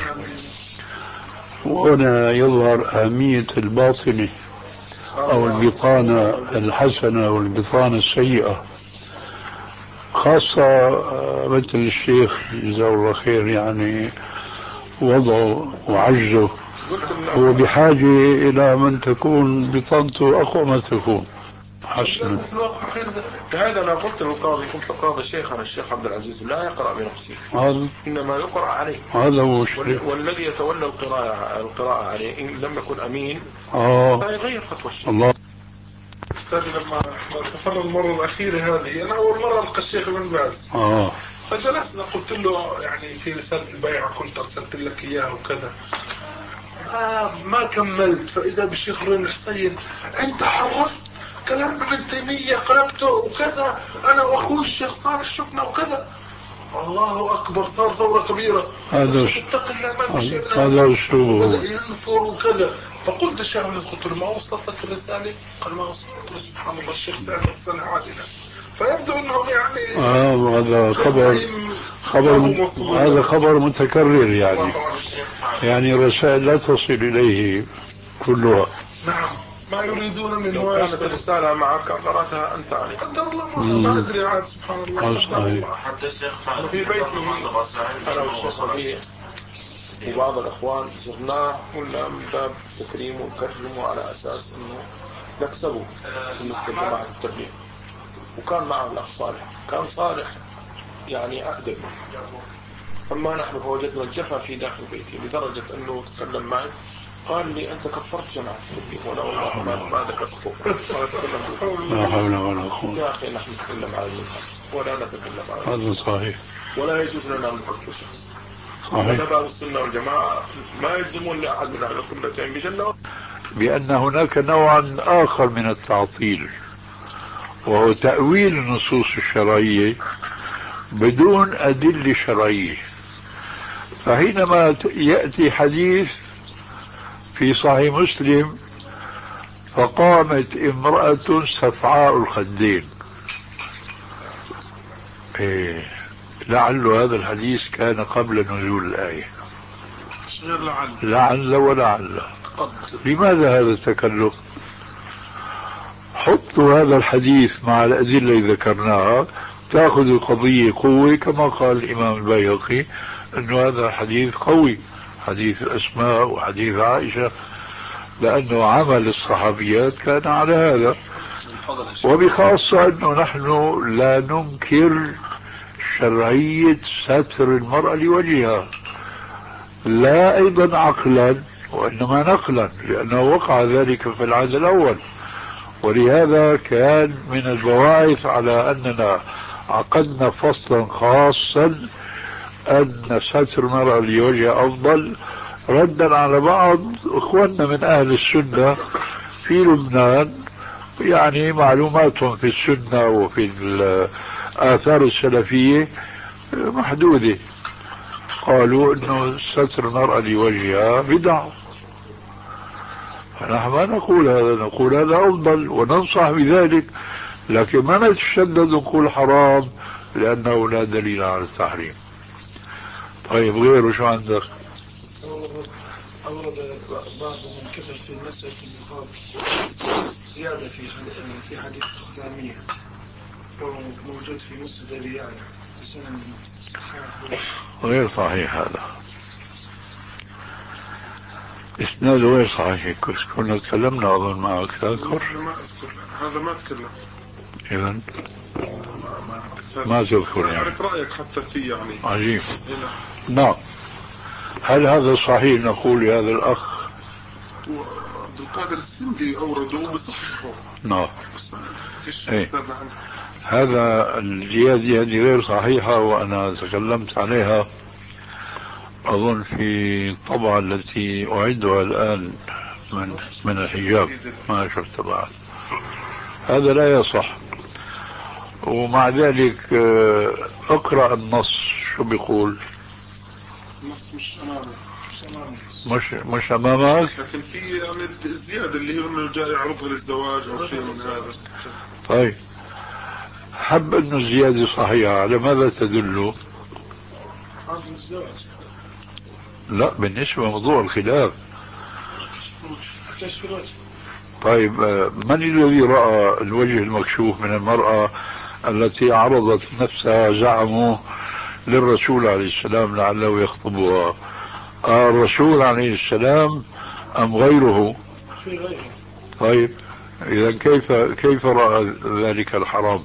S2: وهنا يظهر أهمية الباطنة أو البطانة الحسنة والبطانة السيئة، خاصة مثل الشيخ جزاه الله خير يعني وضعه وعجزه، هو بحاجة إلى من تكون بطانته أقوى ما تكون حسنا.
S3: هذا أنا قلت للقاضي، كنت قاضي شيخنا الشيخ عبد العزيز لا يقرأ بنفسه،
S2: هذا
S3: إنما يقرأ عليه.
S2: هذا هو الشيء.
S3: والذي يتولى القراءة القراءة عليه إن لم يكن أمين
S2: آه
S3: فيغير فتوى الشيخ.
S2: الله.
S4: أستاذي لما سافرنا المرة الأخيرة هذه أنا أول مرة ألقى الشيخ ابن باز.
S2: آه
S4: فجلسنا قلت له يعني في رسالة البيعة كنت أرسلت لك إياها وكذا. آه ما كملت فإذا بالشيخ ابراهيم الحسين أنت حرفت كلام ابن تيمية قرأته وكذا، أنا وأخوي الشيخ صالح شفنا وكذا. الله أكبر، صار ثورة كبيرة.
S2: هذا هذا أسلوبه
S4: ينفر وكذا. فقلت الشيخ قلت له ما وصلت لك الرسالة؟ قال ما وصلت. سبحان الله الشيخ سألت سنة عادلة. فيبدو أنهم يعني
S2: آه هذا خبر خبر هذا خبر متكرر يعني يعني الرسائل لا تصل إليه كلها.
S4: نعم ما يريدون منه.
S3: كانت الرسالة معك قرأتها أنت عليه.
S4: قدر الله ما أدري عاد سبحان الله.
S3: حتى الشيخ في بيته أنا والشيخ ربيع وبعض الأخوان زرناه قلنا من باب تكريم ونكرمه على أساس أنه نكسبه بالنسبة لجماعة التبليغ. وكان معه الأخ صالح، كان صالح يعني أقدم. أما نحن فوجدنا الجفا في داخل بيتي لدرجة أنه تكلم معي قال لي أنت كفرت جماعة التبليغ. ولا والله ما ما ذكرت كفر.
S2: لا حول ولا قوة.
S3: يا أخي نحن نتكلم على المنهج ولا نتكلم على
S2: هذا صحيح.
S3: ولا يجوز لنا أن نكفر شخص.
S2: صحيح.
S3: أهل السنة والجماعة ما يلزمون لأحد من أهل القبلتين بجنة.
S2: بأن هناك نوعا آخر من التعطيل وهو تأويل النصوص الشرعية بدون أدلة شرعية. فحينما يأتي حديث في صحيح مسلم فقامت امرأة سفعاء الخدين، إيه لعل هذا الحديث كان قبل نزول الآية، لعل ولعل. لماذا هذا التكلف؟ حطوا هذا الحديث مع الأدلة اللي ذكرناها تأخذ القضية قوة، كما قال الإمام البيهقي أنه هذا حديث قوي، حديث الأسماء وحديث عائشة، لأنه عمل الصحابيات كان على هذا. وبخاصة أنه نحن لا ننكر شرعية ستر المرأة لوجهها، لا أيضا عقلا وإنما نقلا، لأنه وقع ذلك في العهد الأول. ولهذا كان من البواعث على أننا عقدنا فصلا خاصا أن ستر المرأة لوجه أفضل، ردا على بعض إخواننا من أهل السنة في لبنان، يعني معلوماتهم في السنة وفي الآثار السلفية محدودة. قالوا أنه ستر المرأة لوجهها بدعة، فنحن ما نقول هذا، نقول هذا أفضل وننصح بذلك، لكن ما نتشدد نقول حرام لأنه لا دليل على التحريم. طيب غيره شو عندك؟
S9: أورد بعض من كتب في مسألة النقاب زيادة في في حديث الخثامية موجود في مسند أبي يعلى بسند
S2: غير صحيح، هذا إسناده غير صحيح. كنا تكلمنا أظن معك تذكر؟
S4: ما أذكر هذا، ما تكلم.
S2: إذن ما تذكر يعني.
S4: أعرف رأيك حتى فيه يعني.
S2: عجيب. نعم. هل هذا صحيح نقول لهذا الأخ؟
S4: عبد القادر السندي أورده بصححه.
S2: نعم. ايه. هذا الزيادة هذه غير صحيحة، وأنا تكلمت عليها أظن في الطبعة التي أعدها الآن من من الحجاب، ما شفت بعد. هذا لا يصح. ومع ذلك اقرأ النص شو بيقول.
S4: النص مش أمامي.
S2: مش مش أمامك.
S4: لكن في يعني الزيادة اللي هي إنه جاي يعرضها للزواج أو شيء من هذا.
S2: طيب حب إنه الزيادة صحيحة، على ماذا تدل؟
S9: عرض الزواج.
S2: لا، بالنسبة لموضوع الخلاف. طيب من الذي رأى الوجه المكشوف من المرأة التي عرضت نفسها زعموا للرسول عليه السلام لعله يخطبها؟ آه الرسول عليه السلام أم غيره؟ طيب إذا كيف كيف رأى ذلك الحرام؟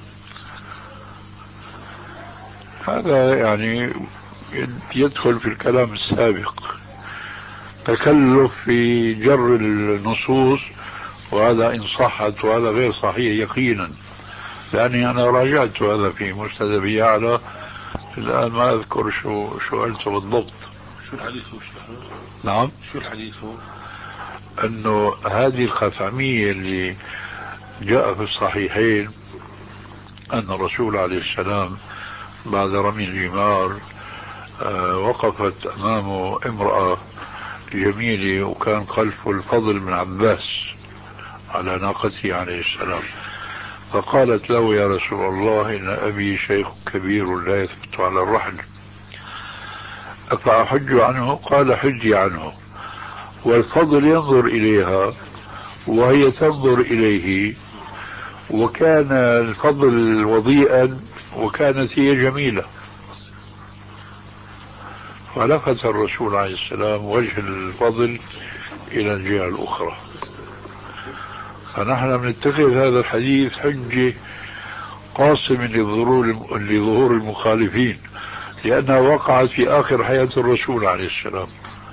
S2: هذا يعني يدخل في الكلام السابق، تكلف في جر النصوص، وهذا إن صحت، وهذا غير صحيح يقينا، لأني أنا راجعت هذا في مسند أبي يعلى، الآن ما أذكر شو شو قلته بالضبط.
S5: شو الحديث هو؟
S2: نعم.
S5: شو الحديث هو؟
S2: أنه هذه الخثعمية اللي جاء في الصحيحين أن الرسول عليه السلام بعد رمي الجمار آه وقفت أمامه امرأة جميلة، وكان خلفه الفضل بن عباس على ناقته عليه السلام، فقالت له يا رسول الله إن أبي شيخ كبير لا يثبت على الرحل، أفأحج عنه؟ قال حجي عنه. والفضل ينظر إليها وهي تنظر إليه، وكان الفضل وضيئا وكانت هي جميلة، فلفت الرسول عليه السلام وجه الفضل إلى الجهة الأخرى. فنحن بنتخذ هذا الحديث حجة قاصم لظهور المخالفين، لأنها وقعت في آخر حياة الرسول عليه السلام.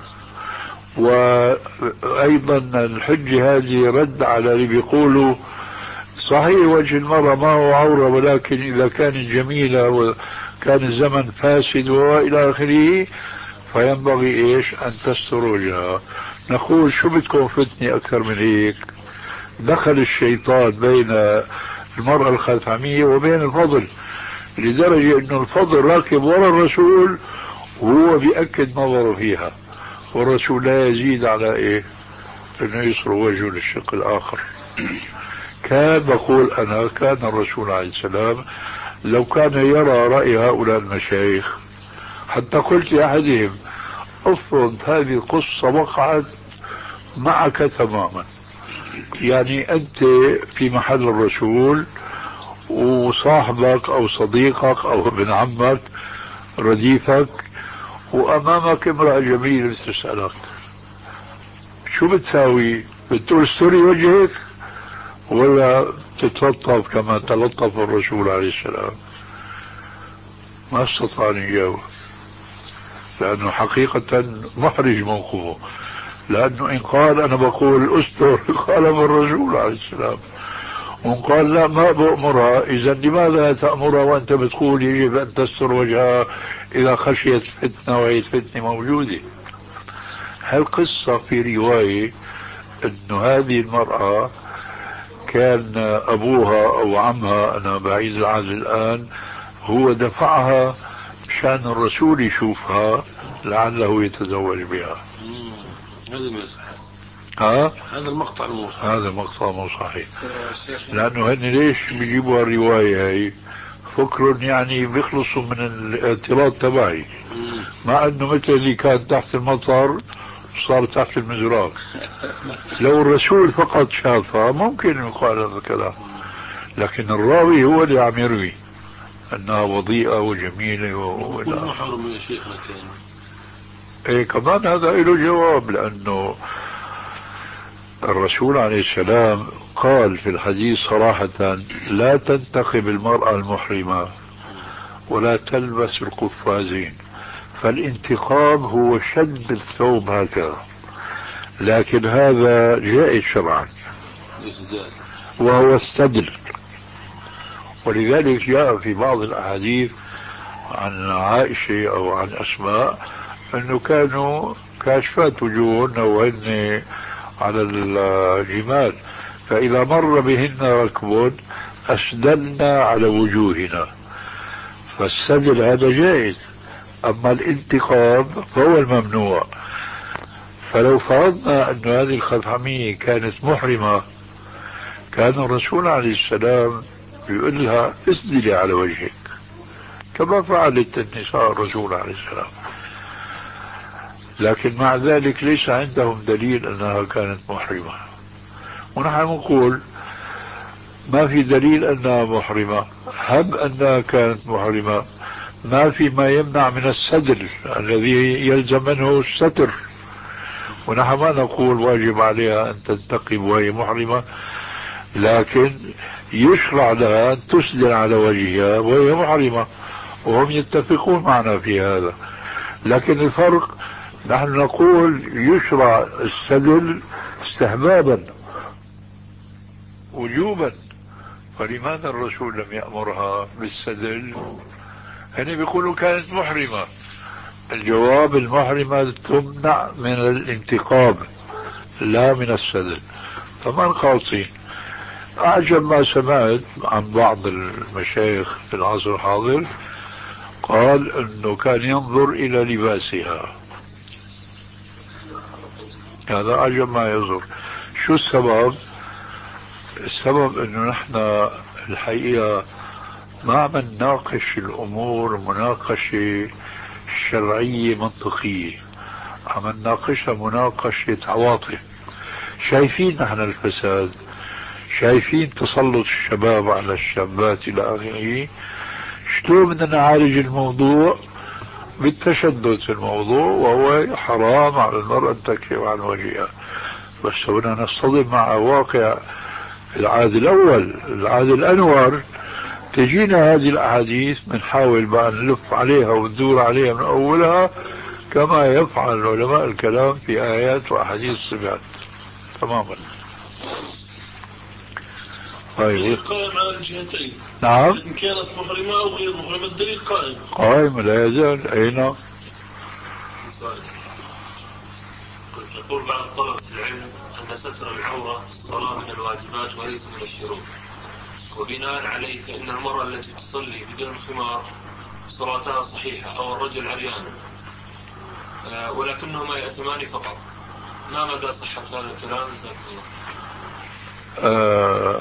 S2: وأيضا الحجة هذه رد على اللي بيقولوا صحيح وجه المرأة ما هو عورة، ولكن إذا كانت جميلة وكان الزمن فاسد وإلى آخره فينبغي إيش أن تستر وجهها. نقول شو بدكم فتنة أكثر من هيك؟ دخل الشيطان بين المرأة الخثعمية وبين الفضل، لدرجة أنه الفضل راكب وراء الرسول وهو بيأكد نظره فيها، والرسول لا يزيد على إيه أنه يصر وجهه للشق الآخر. كان بقول أنا كان الرسول عليه السلام لو كان يرى رأي هؤلاء المشايخ، حتى قلت لأحدهم افرض هذه القصة وقعت معك تماما، يعني أنت في محل الرسول وصاحبك أو صديقك أو ابن عمك رديفك وأمامك امرأة جميلة تسألك، شو بتساوي؟ بتقول استري وجهك ولا تتلطف كما تلطف الرسول عليه السلام؟ ما استطاع أن يجاوب، لأنه حقيقة محرج موقفه، لأنه إن قال أنا بقول أستر خالف الرسول عليه السلام، وإن قال لا ما بأمرها، إذا لماذا تأمرها وأنت بتقول يجب أن تستر وجهها إذا خشيت فتنة وهي الفتنة موجودة؟ هالقصة في رواية أنه هذه المرأة كان أبوها أو عمها، أنا بعيد العهد الآن، هو دفعها مشان الرسول يشوفها لعله يتزوج بها.
S5: هذا ما يصح.
S2: ها؟
S10: هذا المقطع مو صحيح.
S2: هذا مقطع مو صحيح، لأنه هن ليش بيجيبوا الرواية هي؟ فكرهم يعني بيخلصوا من الاعتراض تبعي، مع انه مثل اللي كان تحت المطر صار تحت المزراق. لو الرسول فقط شافها ممكن يقال هذا الكلام، لكن الراوي هو اللي عم يروي انها وضيئة وجميلة و...
S10: ما حرم يا شيخنا كان.
S2: ايه كمان هذا له جواب، لانه الرسول عليه السلام قال في الحديث صراحة: لا تنتقب المرأة المحرمة ولا تلبس القفازين. فالانتقاب هو شد الثوب هكذا، لكن هذا جائز شرعا وهو السدل. ولذلك جاء في بعض الأحاديث عن عائشة أو عن أسماء أنه كانوا كاشفات وجوههن وهن على الجمال، فإذا مر بهن ركب أسدلنا على وجوهنا. فالسدل هذا جائز، أما الانتقاب فهو الممنوع. فلو فرضنا أن هذه الخثعمية كانت محرمة كان الرسول عليه السلام يقول لها: اسدلي على وجهك، كما فعلت النساء الرسول عليه السلام. لكن مع ذلك ليس عندهم دليل أنها كانت محرمة، ونحن نقول ما في دليل أنها محرمة. هب أنها كانت محرمة ما في ما يمنع من السدل الذي يلزم منه الستر، ونحن ما نقول واجب عليها أن تنتقب وهي محرمة، لكن يشرع لها أن تسدل على وجهها وهي محرمة، وهم يتفقون معنا في هذا. لكن الفرق نحن نقول يشرع السدل استحبابا وجوبا، فلماذا الرسول لم يأمرها بالسدل؟ هني بيقولوا كانت محرمة. الجواب: المحرمة تمنع من الانتقاب لا من السدل. فما قاصين. أعجب ما سمعت عن بعض المشايخ في العصر الحاضر قال أنه كان ينظر إلى لباسها. هذا أعجب ما يظهر. شو السبب؟ السبب أنه نحن الحقيقة ما عم نناقش الأمور مناقشة شرعية منطقية، عم نناقشها مناقشة عواطف. شايفين نحن الفساد، شايفين تسلط الشباب على الشابات إلى آخره. شلون بدنا نعالج الموضوع؟ بالتشدد في الموضوع، وهو حرام على المرأة أن تكشف عن وجهها. بس بدنا نصطدم مع واقع العهد الأول، العهد الأنور. تجينا هذه الأحاديث بنحاول بقى نلف عليها وندور عليها من أولها كما يفعل علماء الكلام في آيات وأحاديث الصفات تماما.
S10: طيب قائم على الجهتين.
S2: نعم.
S10: إن كانت محرمة أو غير محرمة الدليل قائم.
S2: قائم لا يزال. أين؟
S3: يقول بعض طلبة العلم أن ستر العورة في الصلاة من الواجبات وليس من الشروط، وبناء عليه فإن المرأة التي تصلي بدون خمار صلاتها صحيحة، أو الرجل عريان ولكنهما يأثمان فقط. ما مدى صحة هذا الكلام؟
S2: آه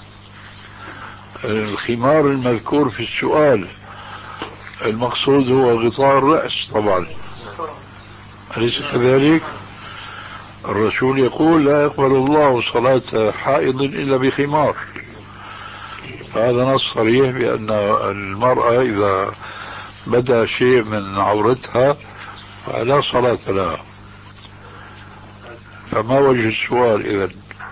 S2: الخمار المذكور في السؤال المقصود هو غطاء الرأس طبعا، أليس كذلك؟ الرسول يقول: لا يقبل الله صلاة حائض إلا بخمار. هذا نص صريح بأن المرأة إذا بدأ شيء من عورتها فلا صلاة لها. فما وجه السؤال إذن؟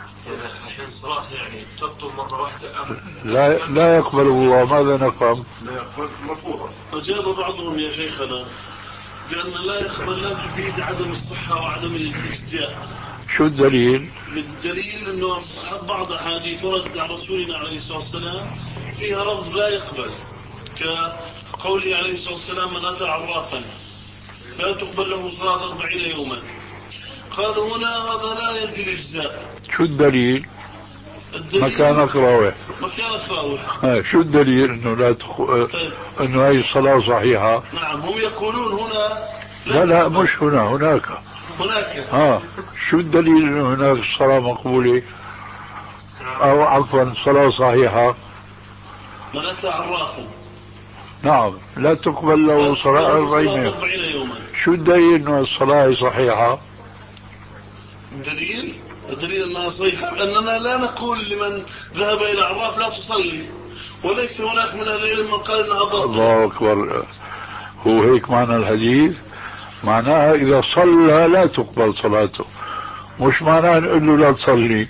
S3: يعني تبطل مرة واحدة.
S2: لا لا يقبل الله. ماذا نفهم؟
S4: لا يقبل مفروضة.
S10: فجاب بعضهم يا شيخنا بأن لا يقبل لا تفيد عدم الصحة وعدم الاجزاء.
S2: شو الدليل؟
S10: الدليل أنه بعض أحاديث ورد عن رسولنا عليه الصلاة والسلام فيها لفظ لا يقبل، كقوله عليه الصلاة والسلام: من أتى عرافا لا تقبل له صلاة أربعين يوما. قالوا هنا هذا لا ينفي الإجزاء.
S2: شو الدليل؟ مكانك راوح.
S10: مكانك راوح.
S2: شو الدليل انه لا تخ... طيب. انه هاي الصلاة صحيحة؟
S10: نعم هم يقولون هنا
S2: لا لا, لا مش هنا، هناك
S10: هناك
S2: اه شو الدليل انه هناك الصلاة مقبولة او عفوا صلاة صحيحة؟
S10: من أتى عرافا
S2: نعم لا تقبل له صلاة أربعين يوما. شو الدليل انه الصلاة صحيحة؟
S10: دليل الدليل انها صحيحة اننا لا نقول لمن ذهب الى عراف لا تصلي، وليس هناك من اهل العلم من قال انها باطلة.
S2: الله اكبر. هو هيك معنى الحديث؟ معناها اذا صلى لا تقبل صلاته، مش معناها نقول له لا تصلي.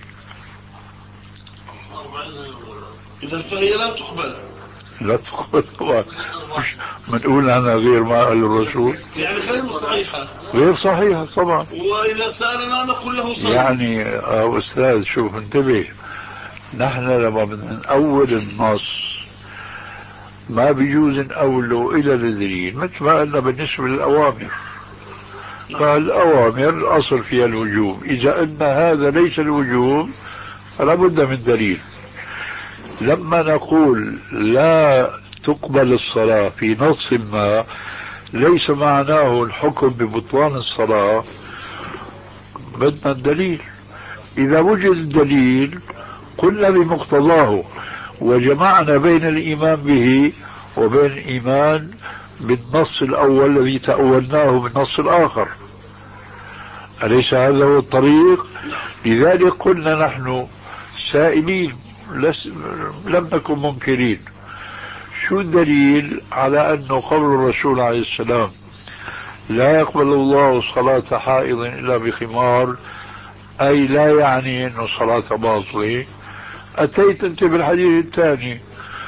S10: اذا فهي لا تقبل
S2: لا تقبل طبعا، مش منقول عنها غير ما قال الرسول،
S10: يعني غير صحيحة
S2: غير صحيحة طبعا.
S10: واذا سألنا نقول له صلي.
S2: يعني آه استاذ شوف انتبه، نحن لما بدنا نأول النص ما بيجوز نأوله إلى الدليل، مثل ما قلنا بالنسبة للأوامر. فالأوامر الأصل فيها الوجوب، إذا أن هذا ليس الوجوب فلا بد من دليل. لما نقول لا تقبل الصلاة في نص ما ليس معناه الحكم ببطلان الصلاة، بدنا الدليل. إذا وجد الدليل قلنا بمقتضاه وجمعنا بين الإيمان به وبين الإيمان بالنص الأول الذي تأولناه بالنص الآخر. أليس هذا هو الطريق؟ لذلك قلنا نحن سائلين لم نكن منكرين. شو الدليل على أنه قول الرسول عليه السلام لا يقبل الله صلاة حائض إلا بخمار، أي لا يعني أنه صلاة باطلة؟ أتيت أنت بالحديث الثاني،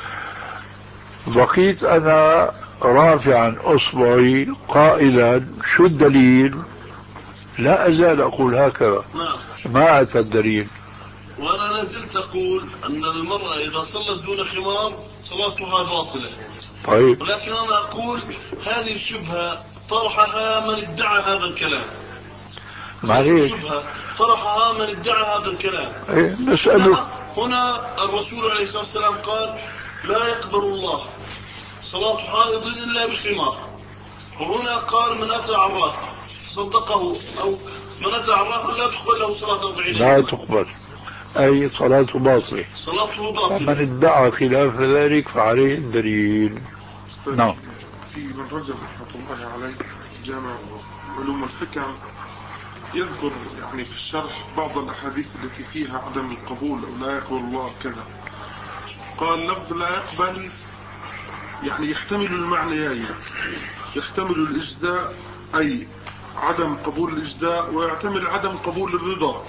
S2: بقيت أنا رافعا أصبعي قائلا شو الدليل؟ لا أزال أقول هكذا، ما أتى الدليل.
S10: وأنا نزلت أقول أن المرأة إذا صلت دون خمار صلاتها باطلة.
S2: طيب،
S10: ولكن أنا أقول هذه الشبهة طرحها من ادعى هذا الكلام.
S2: معليش
S10: شبهة طرحها من ادعى هذا الكلام.
S2: ايه نسأله.
S10: هنا الرسول عليه الصلاة والسلام قال لا يقبل الله صلاة حائض إلا بخمار، وهنا قال من أتى عراف صدقه، أو من أتى عراف لا تقبل له صلاة أربعين
S2: لا تقبل، أي صلاته باطلة.
S10: صلاته باطلة.
S2: من ادعى خلاف ذلك فعليه الدليل. نعم.
S4: في من رجب رحمة الله عليه جامع علوم الحكم يذكر يعني في الشرح بعض الأحاديث التي فيها عدم القبول أو لا يقبل الله كذا. قال لفظ لا يقبل يعني يحتمل المعنيين، يحتمل الإجزاء أي عدم قبول الإجزاء، ويحتمل عدم قبول الرضا.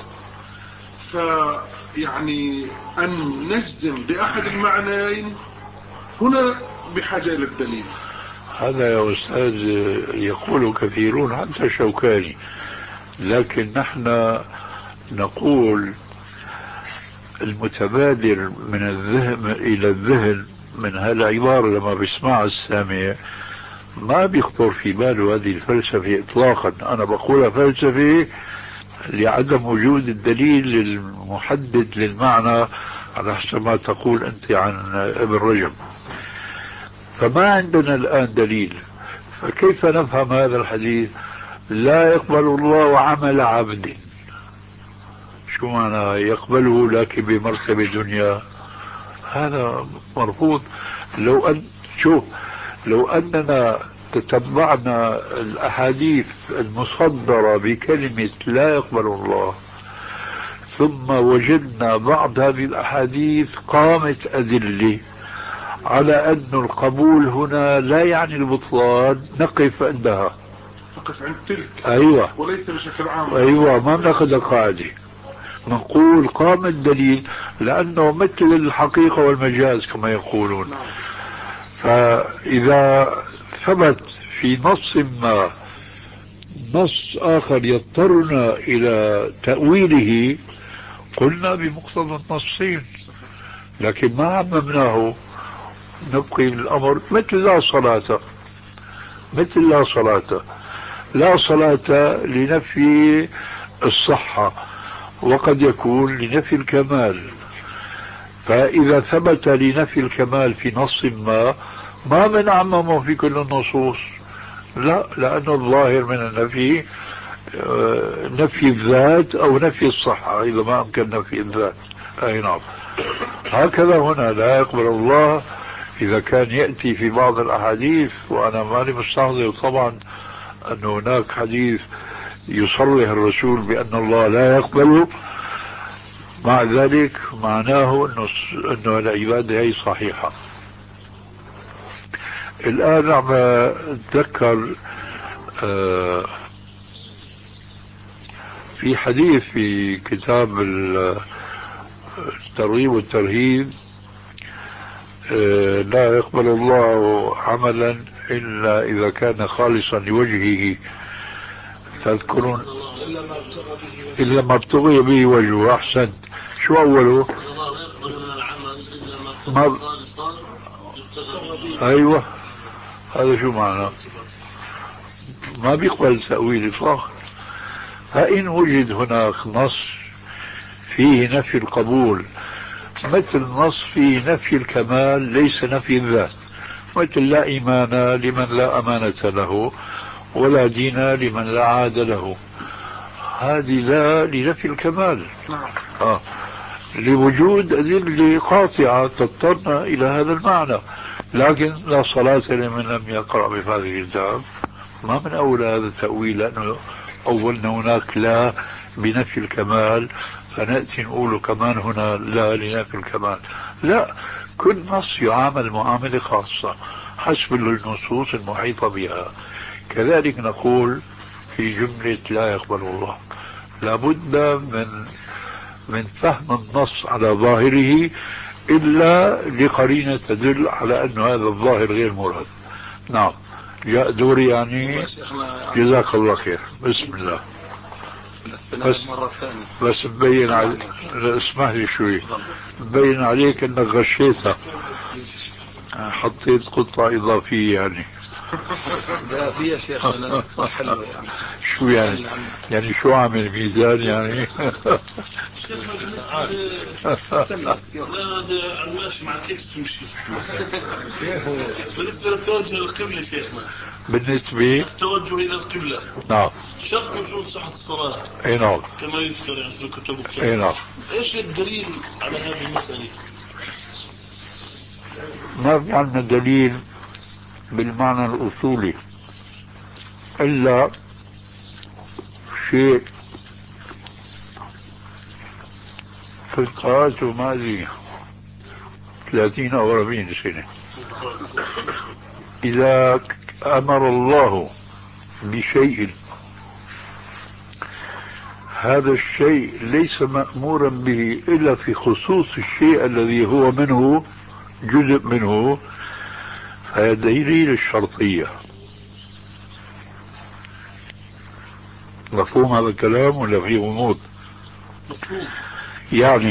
S4: فيعني أن نجزم بأحد المعنيين هنا بحاجة إلى الدليل.
S2: هذا يا أستاذ يقول كثيرون حتى شوكاني، لكن نحن نقول المتبادر من الذهن إلى الذهن من هالعبارة لما بيسمع السامع ما بيخطر في باله هذه الفلسفة إطلاقا. أنا بقولها فلسفة لعدم وجود الدليل المحدد للمعنى على حسب ما تقول أنت عن ابن رجب. فما عندنا الآن دليل، فكيف نفهم هذا الحديث لا يقبل الله عمل عبد؟ شو معنى يقبله لكن بمرتبة دنيا؟ هذا مرفوض. لو أن شوف لو أننا تتبعنا الأحاديث المصدرة بكلمة لا يقبل الله ثم وجدنا بعض هذه الأحاديث قامت أدلة على أن القبول هنا لا يعني البطلان، نقف عندها،
S4: نقف عند تلك.
S2: أيوة،
S4: وليس بشكل عام.
S2: أيوة، ما بناخذ القاعدة، نقول قام الدليل لأنه مثل الحقيقة والمجاز كما يقولون. فإذا ثبت في نص ما نص آخر يضطرنا إلى تأويله قلنا بمقتضى النصين، لكن ما عممناه، نبقي الأمر مثل لا صلاة، مثل لا صلاة لا صلاة لنفي الصحة وقد يكون لنفي الكمال. فإذا ثبت لنفي الكمال في نص ما ما بنعممه في كل النصوص، لا، لأن الظاهر من النفي نفي الذات أو نفي الصحة إذا ما أمكن نفي الذات. أي نعم. هكذا هنا لا يقبل الله إذا كان يأتي في بعض الأحاديث، وأنا ماني مستحضر طبعا أن هناك حديث يصرح الرسول بأن الله لا يقبل، مع ذلك معناه أنه, أنه العبادة هي صحيحة. الآن عم أتذكر في حديث في كتاب الترغيب والترهيب، لا يقبل الله عملا إلا إذا كان خالصا لوجهه. تذكرون؟ إلا ما ابتغي به وجهه. أحسنت. شو أوله؟ ما... أيوة، هذا شو معنى؟ ما بيقبل تأويل إطلاقا. فإن وجد هناك نص فيه نفي القبول، مثل نص فيه نفي الكمال ليس نفي الذات، مثل لا إيمان لمن لا أمانة له ولا دين لمن لا عاد له، هذه لا لنفي الكمال. آه. لوجود أدلة قاطعة تضطرنا إلى هذا المعنى. لكن لا صلاة لمن لم يقرأ بفاتحة الكتاب، ما من أول هذا التأويل، لأنه أولنا هناك لا بنفي الكمال، فنأتي نقول كمان هنا لا لنفي الكمال. لا، كل نص يعامل معاملة خاصة حسب النصوص المحيطة بها. كذلك نقول في جملة لا يقبل الله، لابد من من فهم النص على ظاهره إلا لقرينة تدل على أن هذا الظاهر غير مراد. نعم. جاء دوري يعني. جزاك الله خير. بسم الله. بس بس مبين عليك، اسمح لي شوي، مبين عليك انك غشيتها، حطيت قطعة اضافية يعني.
S11: لا في يا شيخ، انا صح حلوة يعني.
S2: شو يعني؟ يعني شو عامل ميزان يعني؟
S10: لا هذا الماشي مع التكست تمشي. بالنسبة للتوجه للقبلة شيخنا،
S2: بالنسبة
S10: التوجه إلى القبلة
S2: نعم
S10: شرط من شروط صحة الصلاة.
S2: اي نعم.
S10: كما يذكر يعني في الكتب.
S2: اي نعم.
S10: ايش الدليل على هذه المسألة؟
S2: ما في عندنا دليل بالمعنى الأصولي إلا شيء في القراءات الماضية ثلاثين أو أربعين سنة. إذا أمر الله بشيء هذا الشيء ليس مأمورا به إلا في خصوص الشيء الذي هو منه جزء منه، فهذا دليل الشرطية. مفهوم هذا الكلام ولا فيه غموض؟ يعني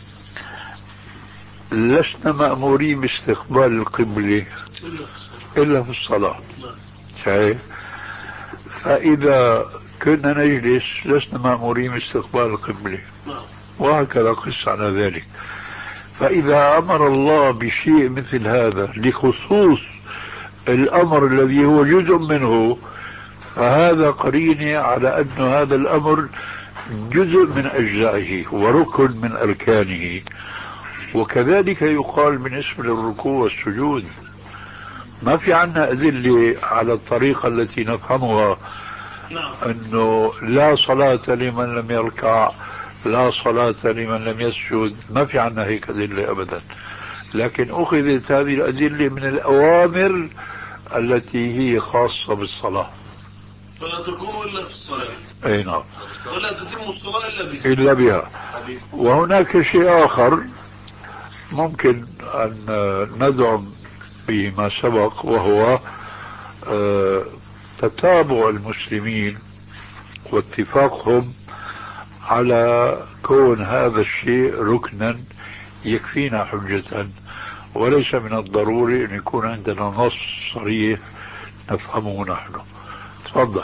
S2: لسنا مأمورين باستقبال القبلة إلا في الصلاة، صحيح؟ فإذا كنا نجلس لسنا مأمورين باستقبال القبلة، وهكذا قس على ذلك. فإذا أمر الله بشيء مثل هذا لخصوص الأمر الذي هو جزء منه، فهذا قرينة على أن هذا الأمر جزء من أجزائه وركن من أركانه. وكذلك يقال بالنسبة للركوع والسجود. ما في عنا أدلة على الطريقة التي نفهمها أنه لا صلاة لمن لم يركع، لا صلاة لمن لم يسجد، ما في عنا هيك أدلة أبدا. لكن أخذت هذه الأدلة من الأوامر التي هي خاصة بالصلاة.
S10: فلا تكون إلا في الصلاة.
S2: أي نعم.
S10: ولا تتم الصلاة إلا بها.
S2: إلا بها. وهناك شيء آخر ممكن أن ندعم به ما سبق، وهو تتابع المسلمين واتفاقهم على كون هذا الشيء ركنا يكفينا حجة، وليس من الضروري أن يكون عندنا نص صريح نفهمه نحن. تفضل.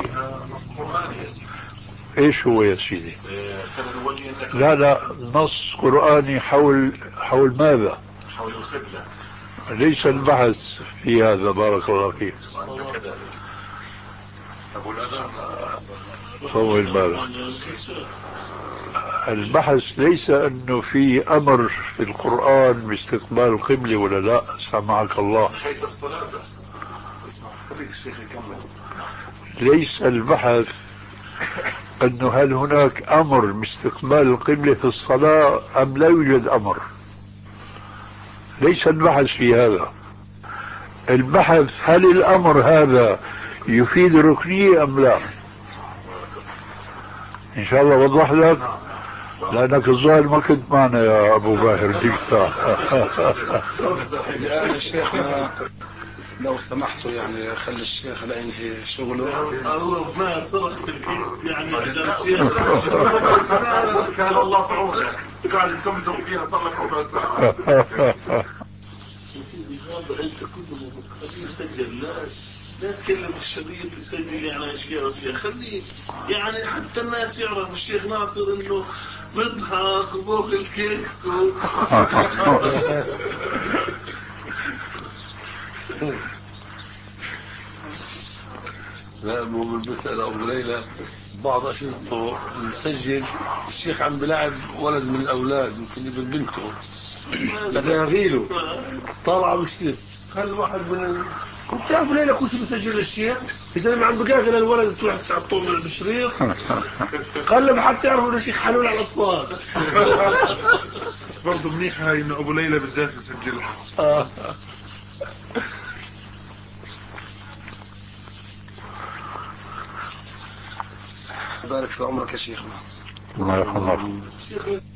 S2: ايش هو يا سيدي؟ لا لا، نص قرآني حول حول ماذا؟
S6: حول القبلة.
S2: ليس البحث في هذا. بارك الله فيك. طول بالك. البحث ليس انه في امر في القرآن باستقبال القبلة ولا لا، سمعك الله. ليس البحث انه هل هناك امر باستقبال القبلة في الصلاة ام لا يوجد امر. ليس البحث في هذا. البحث هل الامر هذا يفيد الركنية ام لا. ان شاء الله وضح لك، لانك الظاهر ما كنت معنا يا ابو باهر ديكتا.
S11: الان الشيخنا لو سمحتوا يعني خلي الشيخ لا ينهي شغله.
S10: هو ما صرخ في الكيس يعني عشان الشيخ
S4: كان الله في عونك قاعد تمدح فيها صار لك ربع ساعة.
S10: هذا انت كله خليه يسجل، لا لا تكلم الشريط يسجل يعني اشياء اشياء خليه يعني حتى الناس يعرفوا الشيخ ناصر انه بيضحك وفوق الكيس و...
S11: لا مو بالمسألة أبو ليلى بعض أشرطه مسجل الشيخ عم بلعب ولد من الأولاد يمكن ابن بنته بداغيله طالع بشتت خلي واحد من ال... كنت تعرف ليلى كنت مسجل الشيخ إذا ما عم بقاغل الولد تروح تعطوه من الشريط قلب حتى يعرفوا إنه الشيخ حلول على الأطفال.
S4: برضه منيح هاي إنه أبو ليلى بالذات يسجلها.
S11: بارك في عمرك يا شيخنا.
S2: الله يرحمك.